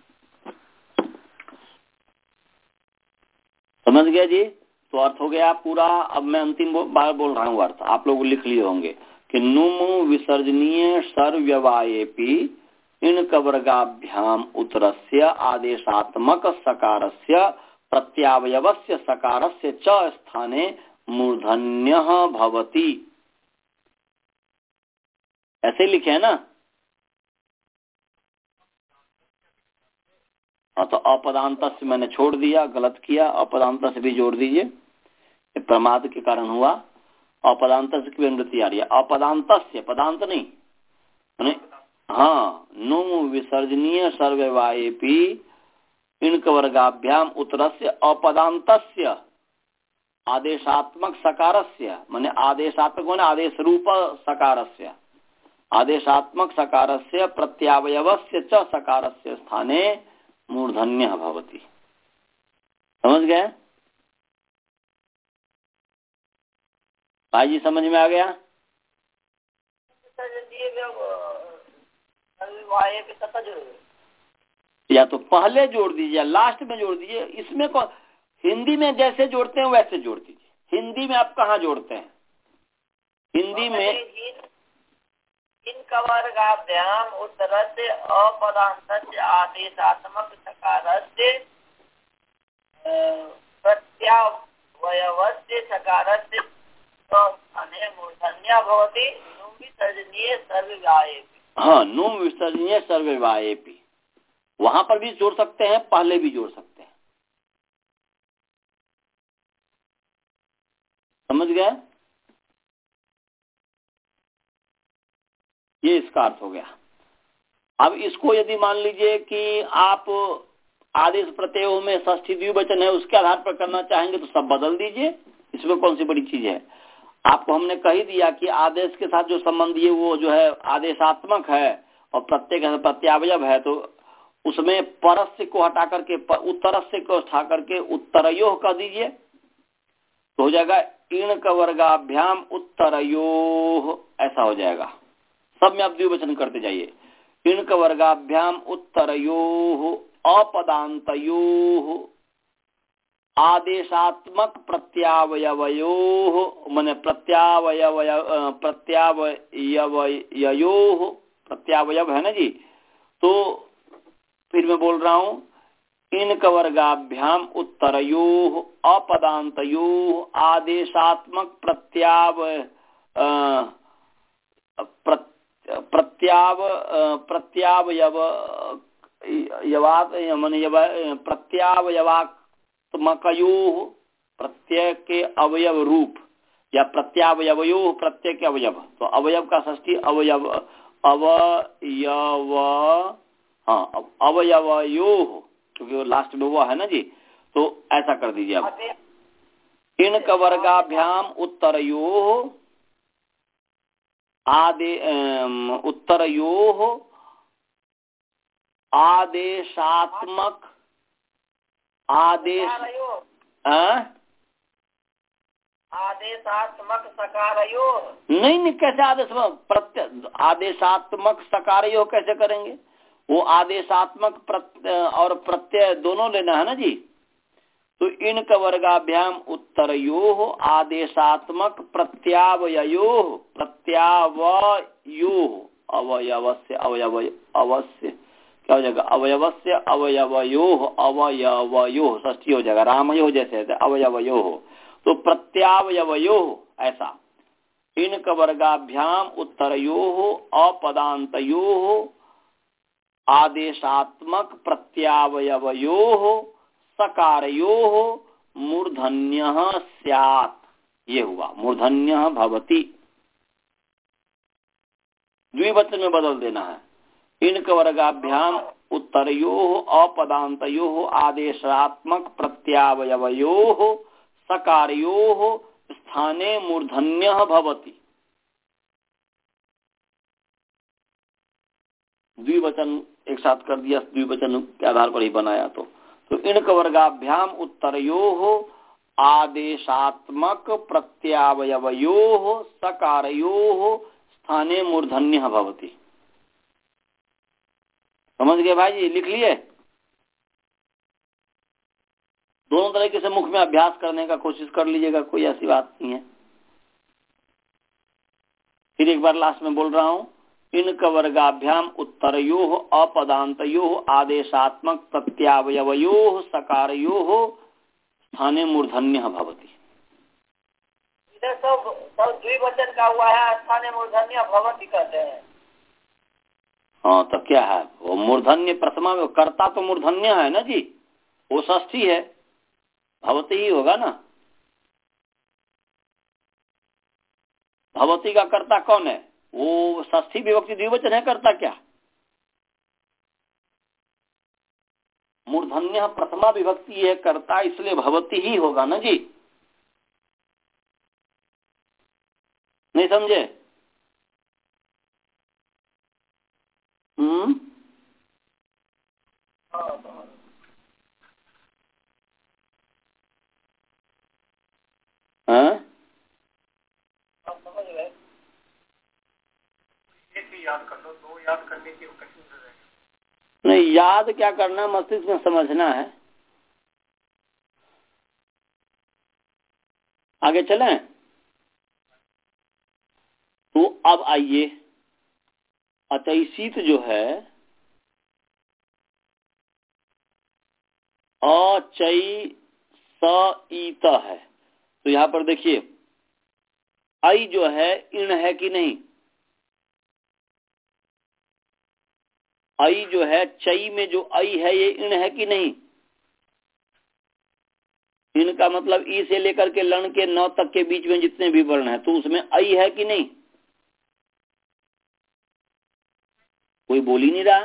समझ गया जी? तो अर्थ हो गया पूरा। अब मैं अंतिम बार बोल रहा हूँ अर्थ, आप लोग लिख लिए होंगे कि नुम विसर्जनीय सर्वव्यवायेपि इन कवर्गाभ्याम उत्तरस्य आदेशात्मक सकारस्य प्रत्यावयवस्य सकारस्य च स्थाने मूर्धन्यः भवति। ऐसे लिखे है ना। हाँ, तो अपदांत से मैंने छोड़ दिया, गलत किया। अपदांत से भी जोड़ दीजिए, प्रमाद के कारण हुआ। अपदांत से की अनुवृत्ति आ रही है। अपदांत से, पदांत नहीं, नहीं। हाँ, नुम विसर्जनीय सर्वव्यवायेपि इन कवर्गाभ्याम उत्तरस्य अपदांतस्य आदेशात्मक सकारस्य, माने आदेशात्मक माने आदेश रूप सकारस्य, आदेशात्मक सकारस्य प्रत्यावयवस्य च सकारस्य स्थाने मूर्धन्यः भवति। समझ गए भाई जी? समझ में आ गया? या तो पहले जोड़ दीजिए, लास्ट में जोड़ दीजिए। इसमें को हिंदी में जैसे जोड़ते हैं वैसे जोड़ दीजिए। हिंदी में आप कहाँ जोड़ते हैं? हिंदी में इन कवर्गाभ्याम उत्तरस्य अपदान्तस्य आदेशात्मक सकारस्य प्रत्यावयवस्य सकारस्य स्थाने मूर्धन्यः भवति। नुम विसर्जनीय सर्वव्यवायेपि। हाँ, नुम विसर्जनीय सर्वव्यवायेपि, वहां पर भी जोड़ सकते हैं, पहले भी जोड़ सकते हैं। समझ गए? ये इसका अर्थ हो गया। अब इसको यदि मान लीजिए कि आप आदेश प्रत्ययों में षष्ठी द्विवचन है उसके आधार पर करना चाहेंगे तो सब बदल दीजिए, इसमें कौन सी बड़ी चीज है। आपको हमने कह दिया कि आदेश के साथ जो संबंध ये वो जो है आदेशात्मक है और प्रत्येक प्रत्यावयव है, तो उसमें परस्य को हटा करके उत्तरस्य को हटा करके उत्तरयोः कह दीजिए, तो हो जाएगा इणक वर्गाभ्याम उत्तरयोः, ऐसा हो जाएगा। सब में आप द्विवचन करते जाइए। इणक वर्गाभ्याम उत्तरयोः अपदान्तयोः आदेशात्मक प्रत्यावयवयोः, माने प्रत्यावयवय प्रत्यावयवयोः, प्रत्यावयव है ना जी। तो फिर मैं बोल रहा हूं इनक वर्गाभ्याम उत्तरयोः अपदान्तयोः आदेशात्मक प्रत्याव प्रत्याव प्रत्यावयव यवात माने प्रत्यावयवात्मकयोः, प्रत्यय के अवयव रूप या प्रत्यावयवयोः प्रत्यय के अवयव, तो अवयव का षष्ठी अवयव अवयव हाँ अवयवयोः, क्योंकि वो लास्ट में हुआ है ना जी, तो ऐसा कर दीजिए आप। इनक वर्गाभ्याम उत्तरयोः आदे उत्तरयोः आदेशात्मक आदेश आदेशात्मक सकारयोः, नहीं नहीं कैसे आदेशात्मक प्रत्यय आदेशात्मक सकारयोः कैसे करेंगे, वो आदेशात्मक प्रत्यय और प्रत्यय दोनों लेना है ना जी। तो इनक वर्गाभ्याम उत्तरयोः आदेशात्मक प्रत्यावययोः प्रत्यावयोः अवयवस्य अवयव अवश्य क्या हो जाएगा अवयवस्य अवयवयोः अवयवयोः षष्ठी हो जाएगा, रामयोः जैसे है अवयवयोः, तो प्रत्यावयवयोः ऐसा। इनक वर्गाभ्याम उत्तरयोः अपदान्तयोः आदेशात्मक प्रत्यावयवयोः सकारयोः मूर्धन्यः स्यात्, ये हुआ मूर्धन्यः भवति, द्विवचन में बदल देना है। इनक वर्गाभ्याम उत्तरयोः अपदान्तयोः आदेशात्मक प्रत्यावयवयोः सकारयोः स्थाने मूर्धन्यः भवति, द्विवचन एक साथ कर दिया, द्विवचन के आधार पर ही बनाया। तो तो इणक वर्गाभ्याम उत्तरयोः आदेशात्मक प्रत्यावयवयोः सकारयोः स्थाने मूर्धन्यः भवति। समझ गए भाई जी, लिख लिए। दोनों तरीके से मुख में अभ्यास करने का कोशिश कर लीजिएगा, कोई ऐसी बात नहीं है। फिर एक बार लास्ट में बोल रहा हूं, इनक वर्गाभ्याम उत्तरयोः अपदान्तयोः आदेशात्मक प्रत्यावयवयोः सकारयोः स्थाने मूर्धन्यः भवति। इधर सब सब द्विवचन का हुआ है, स्थाने मूर्धन्यः भवति कहते हैं। हाँ तो क्या है वो मूर्धन्य प्रथमा में कर्ता तो मूर्धन्य है ना जी, वो षष्ठी है, भवती ही होगा ना। भवती का कर्ता कौन है, वो षष्ठी विभक्ति द्विवचन है, कर्ता क्या मूर्धन्य प्रथमा विभक्ति है कर्ता, इसलिए भवती ही होगा ना जी। नहीं समझे? हम्म हाँ याद कर लो, दो याद करने की कठिन रहेगा। नहीं याद क्या करना, मस्तिष्क में समझना है। आगे चलें। तो अब आइए, अचैसित जो है अचैसित है, तो यहाँ पर देखिए आई जो है इण है कि नहीं, आई जो है चई में जो आई है ये इण है कि नहीं। इण का मतलब ई से लेकर के लण के नौ तक के बीच में जितने भी वर्ण है तो उसमें आई है कि नहीं। कोई बोल ही नहीं रहा।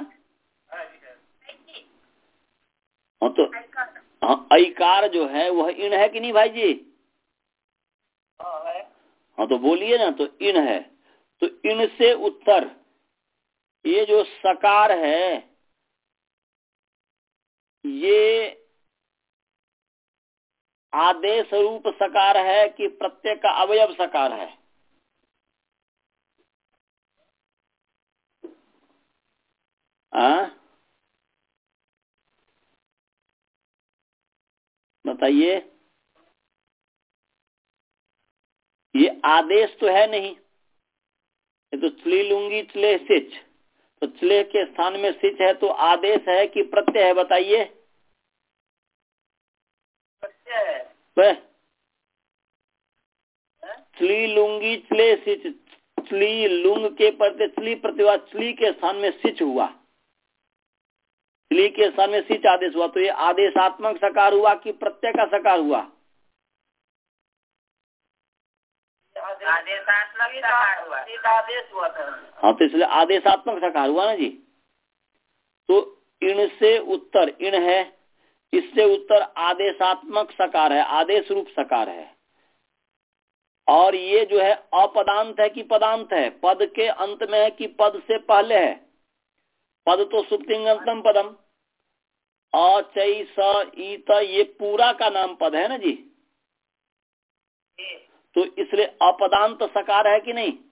हाँ तो हाँ, ऐकार जो है वह इन है कि नहीं भाई जी? हाँ तो बोलिए ना, तो इन है। तो इन से उत्तर ये जो सकार है ये आदेश रूप सकार है कि प्रत्यय का अवयव सकार है? हाँ बताइए। ये आदेश तो है नहीं, ये तो चली लूंगी चले सिच, तो चले के स्थान में सिच है, तो आदेश है कि प्रत्यय है? बताइए। प्रत्यय। चली लूंगी चले सिच, चली लुंग के प्रत्यय चली प्रतिभा, चली के स्थान में सिच हुआ, चली के स्थान में सिच आदेश हुआ, तो ये आदेशात्मक सकार हुआ कि प्रत्यय का सकार हुआ? आदेशात्मक सकार हुआ, आदेश हुआ था। हाँ तो इसलिए आदेशात्मक सकार हुआ ना जी। तो इन से उत्तर इन है, इससे उत्तर आदेशात्मक सकार है, आदेश रूप सकार है। और ये जो है अपदांत है कि पदांत है? पद के अंत में है कि पद से पहले है? पद तो सुप्तिंगंतम पदम, अचई स ईत ये पूरा का नाम पद है ना जी। तो इसलिए अपदांत सकार है कि नहीं?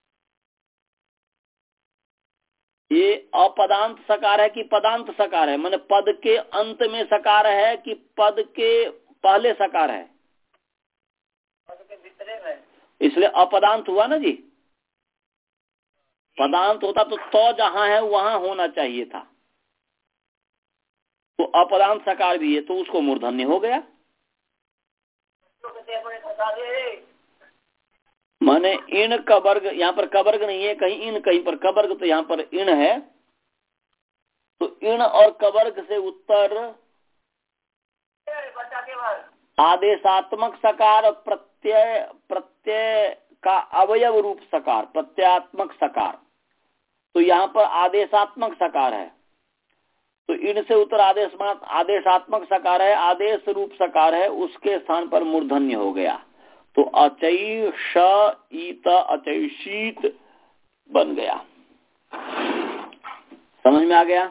ये अपदांत सकार है कि पदांत सकार है? माने पद के अंत में सकार है कि पद के पहले सकार है? पद के भीतरे में, इसलिए अपदांत हुआ ना जी। पदांत होता तो तो जहां है वहां होना चाहिए था, तो अपदांत सकार भी है, तो उसको मूर्धन्य हो गया। माने इन का वर्ग, यहाँ पर का वर्ग नहीं है, कहीं इन कहीं पर का वर्ग, तो यहाँ पर इन है। तो इन और का वर्ग से उत्तर आदेशात्मक सकार, प्रत्यय प्रत्यय का अवयव रूप सकार, प्रत्ययात्मक सकार। तो यहाँ पर आदेशात्मक सकार है, तो इन से उत्तर आदेश आदेशात्मक सकार है, आदेश रूप सकार है, उसके स्थान पर मूर्धन्य हो गया। तो अचई श ईत अचैषित बन गया। समझ में आ गया?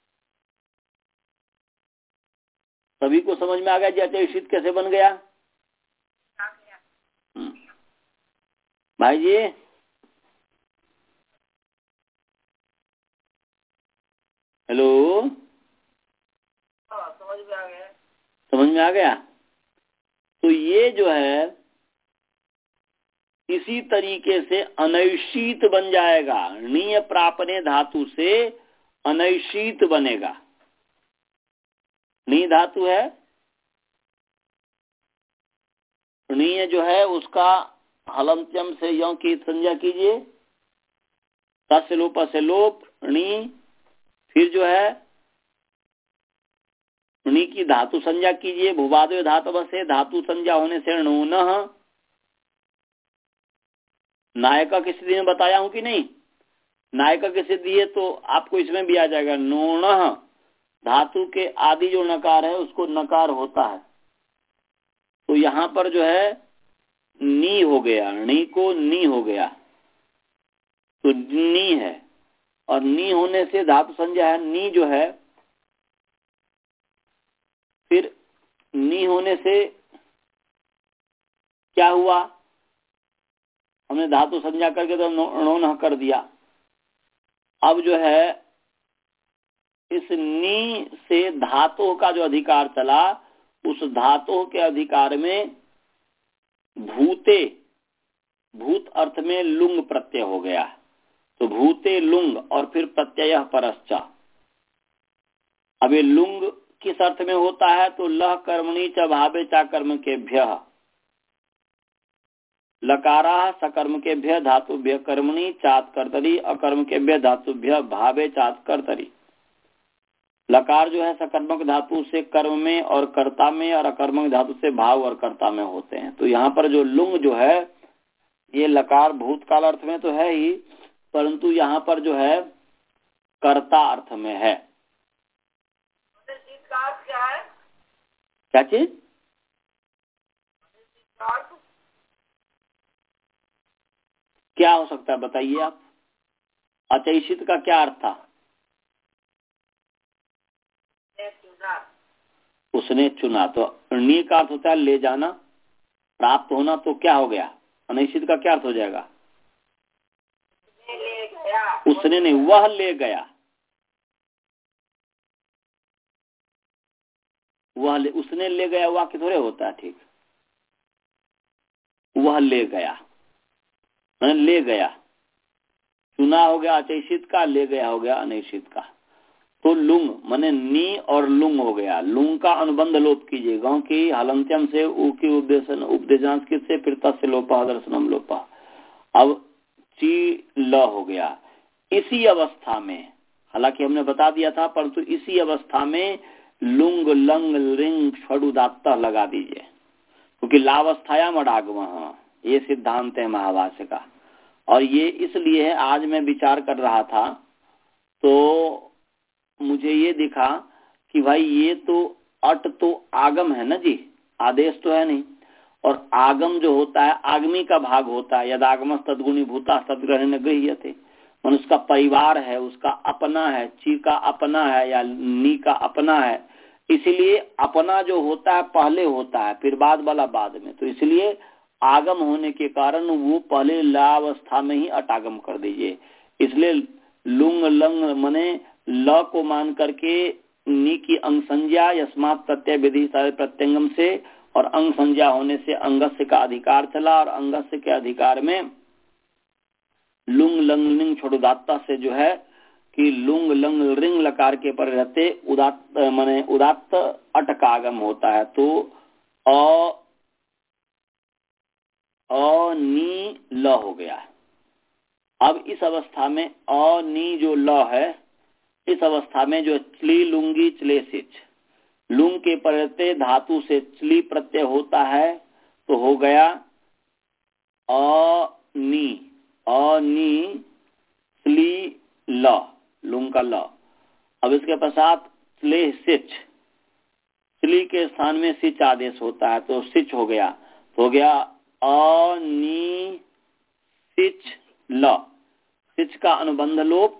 सभी को समझ में आ गया जी अचैषित कैसे बन गया? भाई जी हेलो, समझ में आ गया? समझ में आ गया। तो ये जो है इसी तरीके से अनैषित बन जाएगा, णीय प्रापने धातु से अनैषित बनेगा। णी धातु है, णीय जो है उसका हलंत्यम से यों की संज्ञा कीजिए, तस्य लोप से लोप णी, फिर जो है णी की धातु संज्ञा कीजिए, भूवादय धातु से धातु संज्ञा होने से णूनः। नायका की स्थिति में बताया हूं कि नहीं? नायका की स्थिति है तो आपको इसमें भी आ जाएगा, नूणः धातु के आदि जो नकार है उसको नकार होता है, तो यहाँ पर जो है नी हो गया, नी को नी हो गया, तो नी है। और नी होने से धातु संज्ञा है, नी जो है, फिर नी होने से क्या हुआ? हमने धातु संज्ञा करके तो णोन कर दिया। अब जो है इस नी से धातु का जो अधिकार चला, उस धातु के अधिकार में भूते, भूत अर्थ में लुंग प्रत्यय हो गया, तो भूते लुंग और फिर प्रत्यय परश्चा। अब ये लुंग किस अर्थ में होता है? तो लह कर्मणि च भावे चा कर्म के भ्य, लकारा सकर्म के भ्य धातुभ्य कर्मणि चात कर्तरी, अकर्म के भ्य धातुभ्य भावे चात कर्तरी। लकार जो है सकर्मक धातु से कर्म में और कर्ता में, और अकर्मक धातु से भाव और कर्ता में होते हैं। तो यहाँ पर जो लुंग जो है ये लकार भूतकाल अर्थ में तो है ही, परंतु यहाँ पर जो है कर्ता अर्थ में है। अनिश्चित का अर्थ क्या है? क्या चीज? का अर्थ क्या हो सकता है बताइए आप। अचैषित का क्या अर्थ था? ने चुना। उसने चुना। तो नी का अर्थ होता है ले जाना, प्राप्त होना। तो क्या हो गया? अनिश्चित का क्या अर्थ हो जाएगा? ने ले गया। उसने नहीं, वह ले गया। वह ले, उसने ले गया वाक्य थोड़े होता है। ठीक, वह ले गया, मैंने ले गया। चुना हो गया अचैषित का, ले गया हो गया अनिश्चित का। तो लुंग माने नी और लुंग हो गया। लुंग का अनुबंध लोप कीजिए। गांव की हलंत्यम से ऊ की उपदेशन उपदेशांश से फिर तस्य लोपा दर्शनम लोपा। अब ची ल हो गया। इसी अवस्था में, हालांकि हमने बता दिया था, परंतु इसी अवस्था में लुंग लंग लिंग षडुदात्त लगा दीजिए, क्योंकि लावस्थाया मडागम ये सिद्धांत है महाभाष्य का। और ये इसलिए है, आज मैं विचार कर रहा था तो मुझे ये दिखा कि भाई ये तो अट तो आगम है ना जी, आदेश तो है नहीं। और आगम जो होता है आगमी का भाग होता है। यदागम तदगुणी भूता तदग्रहण गृह्यते, मन उसका परिवार है, उसका अपना है। ची का अपना है या नी का अपना है। इसलिए अपना जो होता है पहले होता है, फिर बाद वाला बाद में। तो इसलिए आगम होने के कारण वो पहले लावस्था में ही अटागम कर दीजिए। इसलिए लुंग लंग मने ल को मान करके नी की अंग संज्ञा यस्मात् प्रत्यय विधि सारे प्रत्यंगम से, और अंग संज्ञा होने से अंगस्य का अधिकार चला, और अंगस्य के अधिकार में लुंग लंग लिंग छोड़ुदात्ता से जो है कि लुंग लंग रिंग लकार के पर रहते उदात्त माने उदात्त अट का आगम होता है। तो अ अ नी ल हो गया। अब इस अवस्था में अ नी जो ल है, इस अवस्था में जो चली लुंगी चले सिच, लुंग के परते धातु से चली प्रत्यय होता है तो हो गया अ नी, अ नी चली ल, लुंग का ल। अब इसके पश्चात चले सिच, चली के स्थान में सिच आदेश होता है तो सिच हो गया। तो हो गया अ नी सिच ल। सिच का अनुबंध लोप,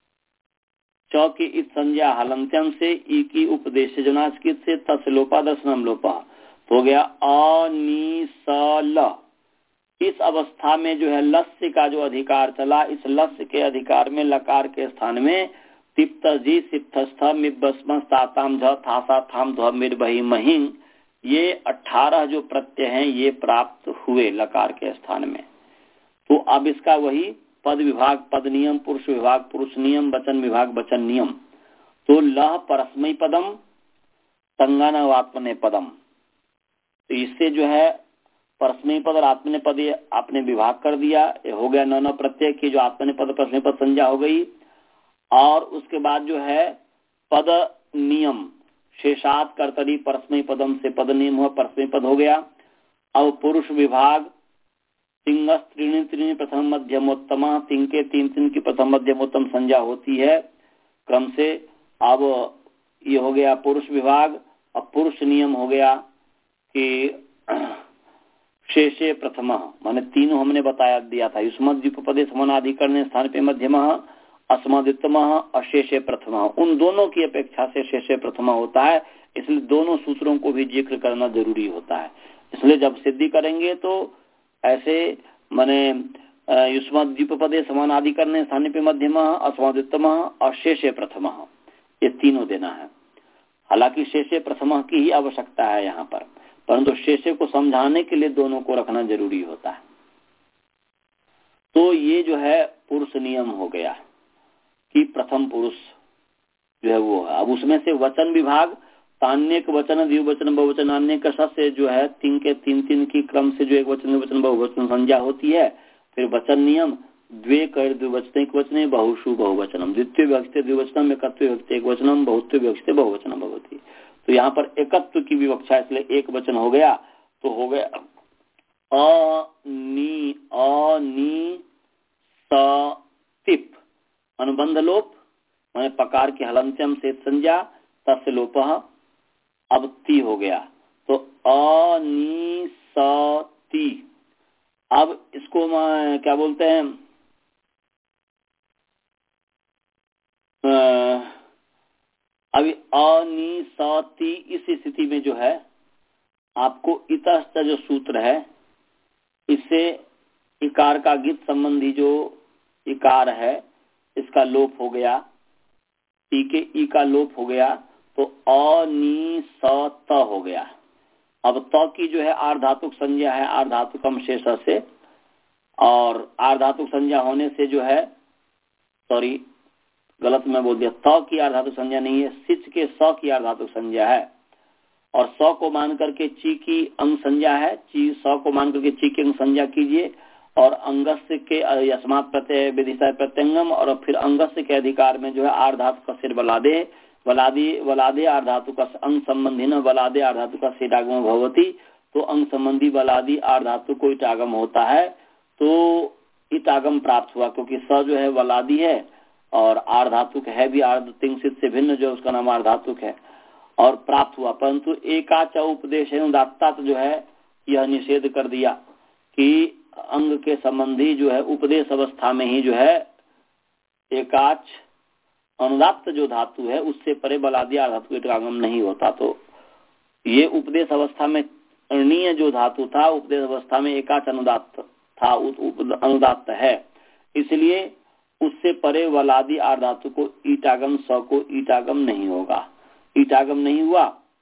चौ की इस संज्ञा हलंत्यम से, ई की उपदेश जनास्कित से, तस् लोपा दर्शनम लोपा। तो हो गया अ नी स ल। इस अवस्था में जो है लस्य का जो अधिकार चला, इस लस्य के अधिकार में लकार के स्थान में तिप्त जी सिप्तस्थ मिब्बस्म ताताम झ थासा थाम ध्व मिर बही महिंग, ये अठारह जो प्रत्यय हैं ये प्राप्त हुए लकार के स्थान में। तो अब इसका वही पद विभाग पद नियम, पुरुष विभाग पुरुष नियम, वचन विभाग वचन नियम। तो लह परस्मय पदम संज्ञानात्मने पदम, तो इससे जो है परस्मय पद और आत्मने पद आपने विभाग कर दिया। हो गया नौ नौ प्रत्यय की जो आत्मने पद परस्मय पद संज्ञा हो गई। और उसके बाद जो है पद नियम, शेषात कर्तरी परस्मय पदम से पद नियम हुआ, परस्मय पद हो गया। अब पुरुष विभाग तिंग त्रीणी त्रीणी प्रथम मध्यमोत्तम, तिंग के तीन तीन की प्रथम मध्यमोत्तम संज्ञा होती है क्रम से। अब ये हो गया पुरुष विभाग। अब पुरुष नियम हो गया कि शेषे प्रथम, माने तीनों हमने बताया दिया था। युष्मद्युपपदे समानाधिकरणे स्थान पे मध्यम अस्मदितम अशेषे प्रथम, उन दोनों की अपेक्षा से शेषे प्रथम होता है। इसलिए दोनों सूत्रों को भी जिक्र करना जरूरी होता है। इसलिए जब सिद्धि करेंगे तो ऐसे माने युष्मद्युपपदे समानाधिकरणे स्थान पे मध्यम अस्मदितम अशेषे प्रथम, ये तीनों देना है। हालांकि शेषे प्रथम की ही आवश्यकता है यहाँ पर, परंतु शेषे को समझाने के लिए दोनों को रखना जरूरी होता है। तो ये जो है पुरुष नियम हो गया कि प्रथम पुरुष जो है वो है। अब उसमें से वचन विभाग तान्यक वचन द्विवचन बहुवचन अन्य का से जो है तीन के तीन तीन की क्रम से जो एक वचन द्विवचन बहुवचन संज्ञा होती है। फिर वचन नियम द्वे कर द्विवचन वचने बहुषु बहुवचनम, द्वितीय विभक्ति द्विवचनम, एकत्व विभक्ति एक वचनम, बहुत्व विभक्ति बहुवचनम भवति। तो यहाँ पर एकत्व की विवक्षा इसलिए एक वचन हो गया। तो हो गया अ नी अ नी स तिप अनुबंध लोप, मैंने पकार की हलंत्यम से संज्ञा तस्य लोपः, अब ती हो गया तो अनिसती। अब इसको क्या बोलते हैं, अभी अनिसती इस स्थिति में जो है आपको इतस्त जो सूत्र है इससे इकार का गीत संबंधी जो इकार है इसका लोप हो गया, ई के ई का लोप हो गया तो अनिसत हो गया। अब त की जो है आर्धातुक संज्ञा है आर्धातुकम शेष से, और आर्धातुक संज्ञा होने से जो है, सॉरी गलत मैं बोल दिया, त की आर्धातुक संज्ञा नहीं है, सिच के स की आर्धातुक संज्ञा है, और स को मान करके ची की अंग संज्ञा है, ची स को मान करके ची की अंग संज्ञा कीजिए, और अंगस्य के यस्मात् प्रत्यय विधिशय प्रत्यंगम, और फिर अंगस्य के अधिकार में जो है आर्धातु का सिर बलादे वलादे वलादे आर्धातु का अंग संबंधी न वलादे आर्धातु का सिरागम भवती, तो अंग संबंधी वलादी आर्धातु को इटागम होता है, तो इटागम प्राप्त हुआ क्योंकि स जो है वलादी है और आर्धातुक है भी, आर्धतिंग से भिन्न जो उसका नाम आर्धातुक है और प्राप्त हुआ। परंतु एकाच उपदेश दाता जो है यह निषेध कर दिया कि अंग के संबंधी जो है उपदेश अवस्था में ही जो है एकाच अनुदात्त जो धातु है उससे परे बलादी आर्धातु का इटागम नहीं होता। तो ये उपदेश अवस्था में अणीय जो धातु था उपदेश अवस्था में एकाच अनुदात्त था, अनुदात्त है, इसलिए उससे परे वलादी आर्धातु को ईटागम स को ईटागम नहीं होगा। ईटागम नहीं हुआ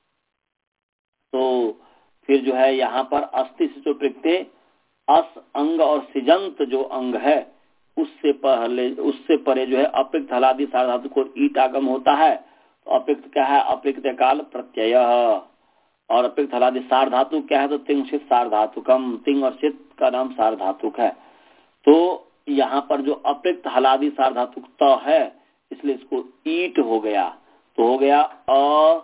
तो फिर जो है यहाँ पर अस्थि से जो प्रत्यय अस अंग और सिजंत जो अंग है उससे पहले उससे परे जो है अपिक्त हलादि सार्धातु को ईटागम होता है। तो अपिक्त क्या है, अपिक्त काल प्रत्यय, और अपिक्त हलादि सार्धातु क्या है तो तिंग सित सार्धातुकम, तिंग और सित का नाम सार्धातुक है। तो यहाँ पर जो अपिक्त हलादि सार्धातुक त है इसलिए इसको ईट हो गया, तो हो गया अ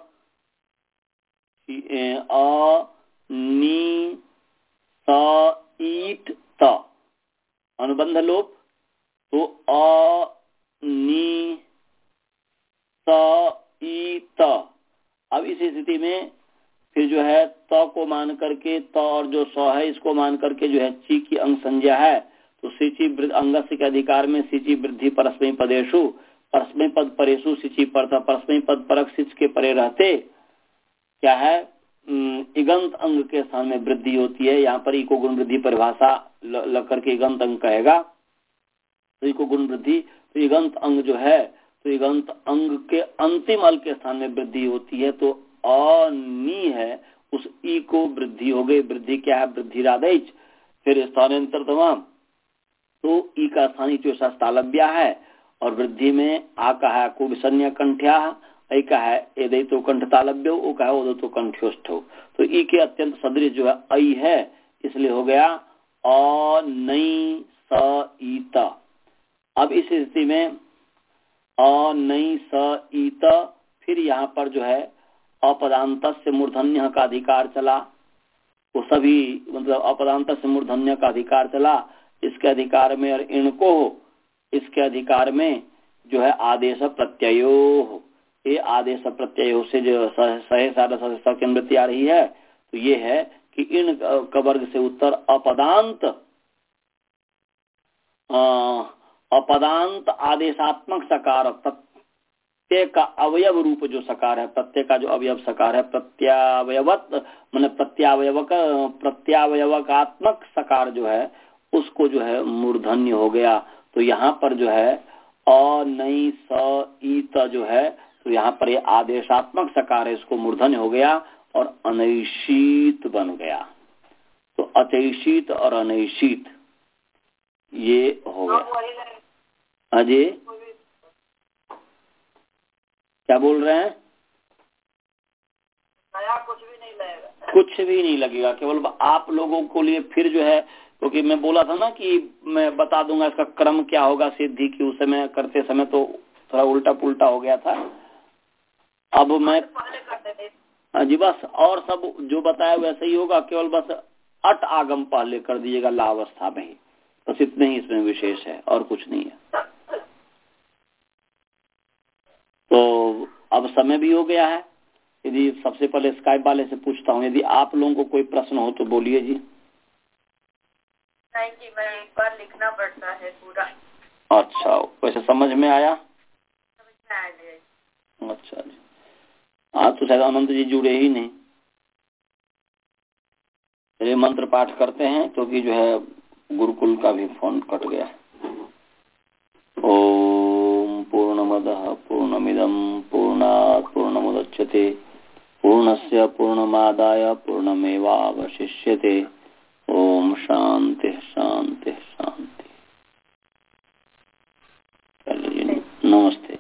अ नी स ईट त, अनुबंध लोप, तो अ नी स ई त। अब इस स्थिति में फिर जो है त को मान करके त और जो स है इसको मान करके जो है ची की अंग संज्ञा है, तो सिची अंगस्य के अधिकार में सिची वृद्धि परस्मयी पदेशु, परस्मयी पद परेशु सिची परता, परस्मयी पद परक सिच के परे रहते क्या है इगंत अंग के स्थान में वृद्धि होती है। यहाँ पर इको गुण वृद्धि परिभाषा लग करके इगंत अंग कहेगा, तो इको गुण वृद्धि, तो इगंत अंग जो है तो इगंत अंग के अंतिम अल के स्थान में वृद्धि होती है, तो अनी है उस ई को वृद्धि हो गई। वृद्धि क्या है, वृद्धि राधेच, फिर स्थानांतर तमाम, तो ई का स्थानीय चोषा तालब्या है, और वृद्धि में आ का है को विसन्य कंठ्या, ऐ का है एदय तो कंठ तालब्यो, ओ का है ओदो तो कंठ्योष्ठ। तो ई के अत्यंत सदृश जो है ऐ है, इसलिए हो गया अ नई स ईत। अब इस स्थिति में अ नई स ईत, फिर यहाँ पर जो है अपदांत से मूर्धन्य का अधिकार चला, वो सभी मतलब अपदांत से मूर्धन्य का अधिकार चला, इसके अधिकार में और इनको इसके अधिकार में जो है आदेश प्रत्ययो, ये आदेश प्रत्ययो से जो सहे सारा की वृत्ति आ रही है, तो ये है कि इन का वर्ग से उत्तर अपदांत अपदांत आदेशात्मक सकार, प्रत्यय का अवयव रूप जो सकार है, प्रत्यय का जो अवयव सकार है, प्रत्यावयवत माने प्रत्यावयवक प्रत्यावयवकात्मक सकार जो है उसको जो है मूर्धन्य हो गया। तो यहाँ पर जो है अ नई स ईत जो है, तो यहाँ पर ये आदेशात्मक सकार है, इसको मूर्धन्य हो गया और अनैषित बन गया। तो अचैषित और अनैषित ये हो गया। अजय क्या बोल रहे हैं? नया कुछ भी नहीं लगेगा, कुछ भी नहीं लगेगा, केवल आप लोगों को लिए फिर जो है, क्योंकि मैं बोला था ना कि मैं बता दूंगा इसका क्रम क्या होगा सिद्धि की, उस समय करते समय तो थोड़ा उल्टा पुल्टा हो गया था। अब मैं जी बस और सब जो बताया वैसे ही होगा, केवल बस अट आगम पहले कर दीजिएगा लावस्था में ही, बस इतने ही इसमें विशेष है और कुछ नहीं है। तो अब समय भी हो गया है। यदि सबसे पहले स्काइप वाले से पूछता हूँ, यदि आप लोगों को कोई प्रश्न हो तो बोलिए जी। नहीं जी, मैं एक बार लिखना पड़ता है पूरा। अच्छा, वैसे समझ में आया? समझ में आ गया। अच्छा जी, आज तो शायद अनंत जी जुड़े ही नहीं। चलिए मंत्र पाठ करते हैं, क्योंकि जो है गुरुकुल का भी फोन कट गया। ओम पूर्णमदः पूर्णमिदं पूर्णात् पूर्णमुदच्यते पूर्णस्य पूर्णमादाय पूर्णमेवावशिष्यते। ओम शांति शांति शांति। चलिए, नमस्ते।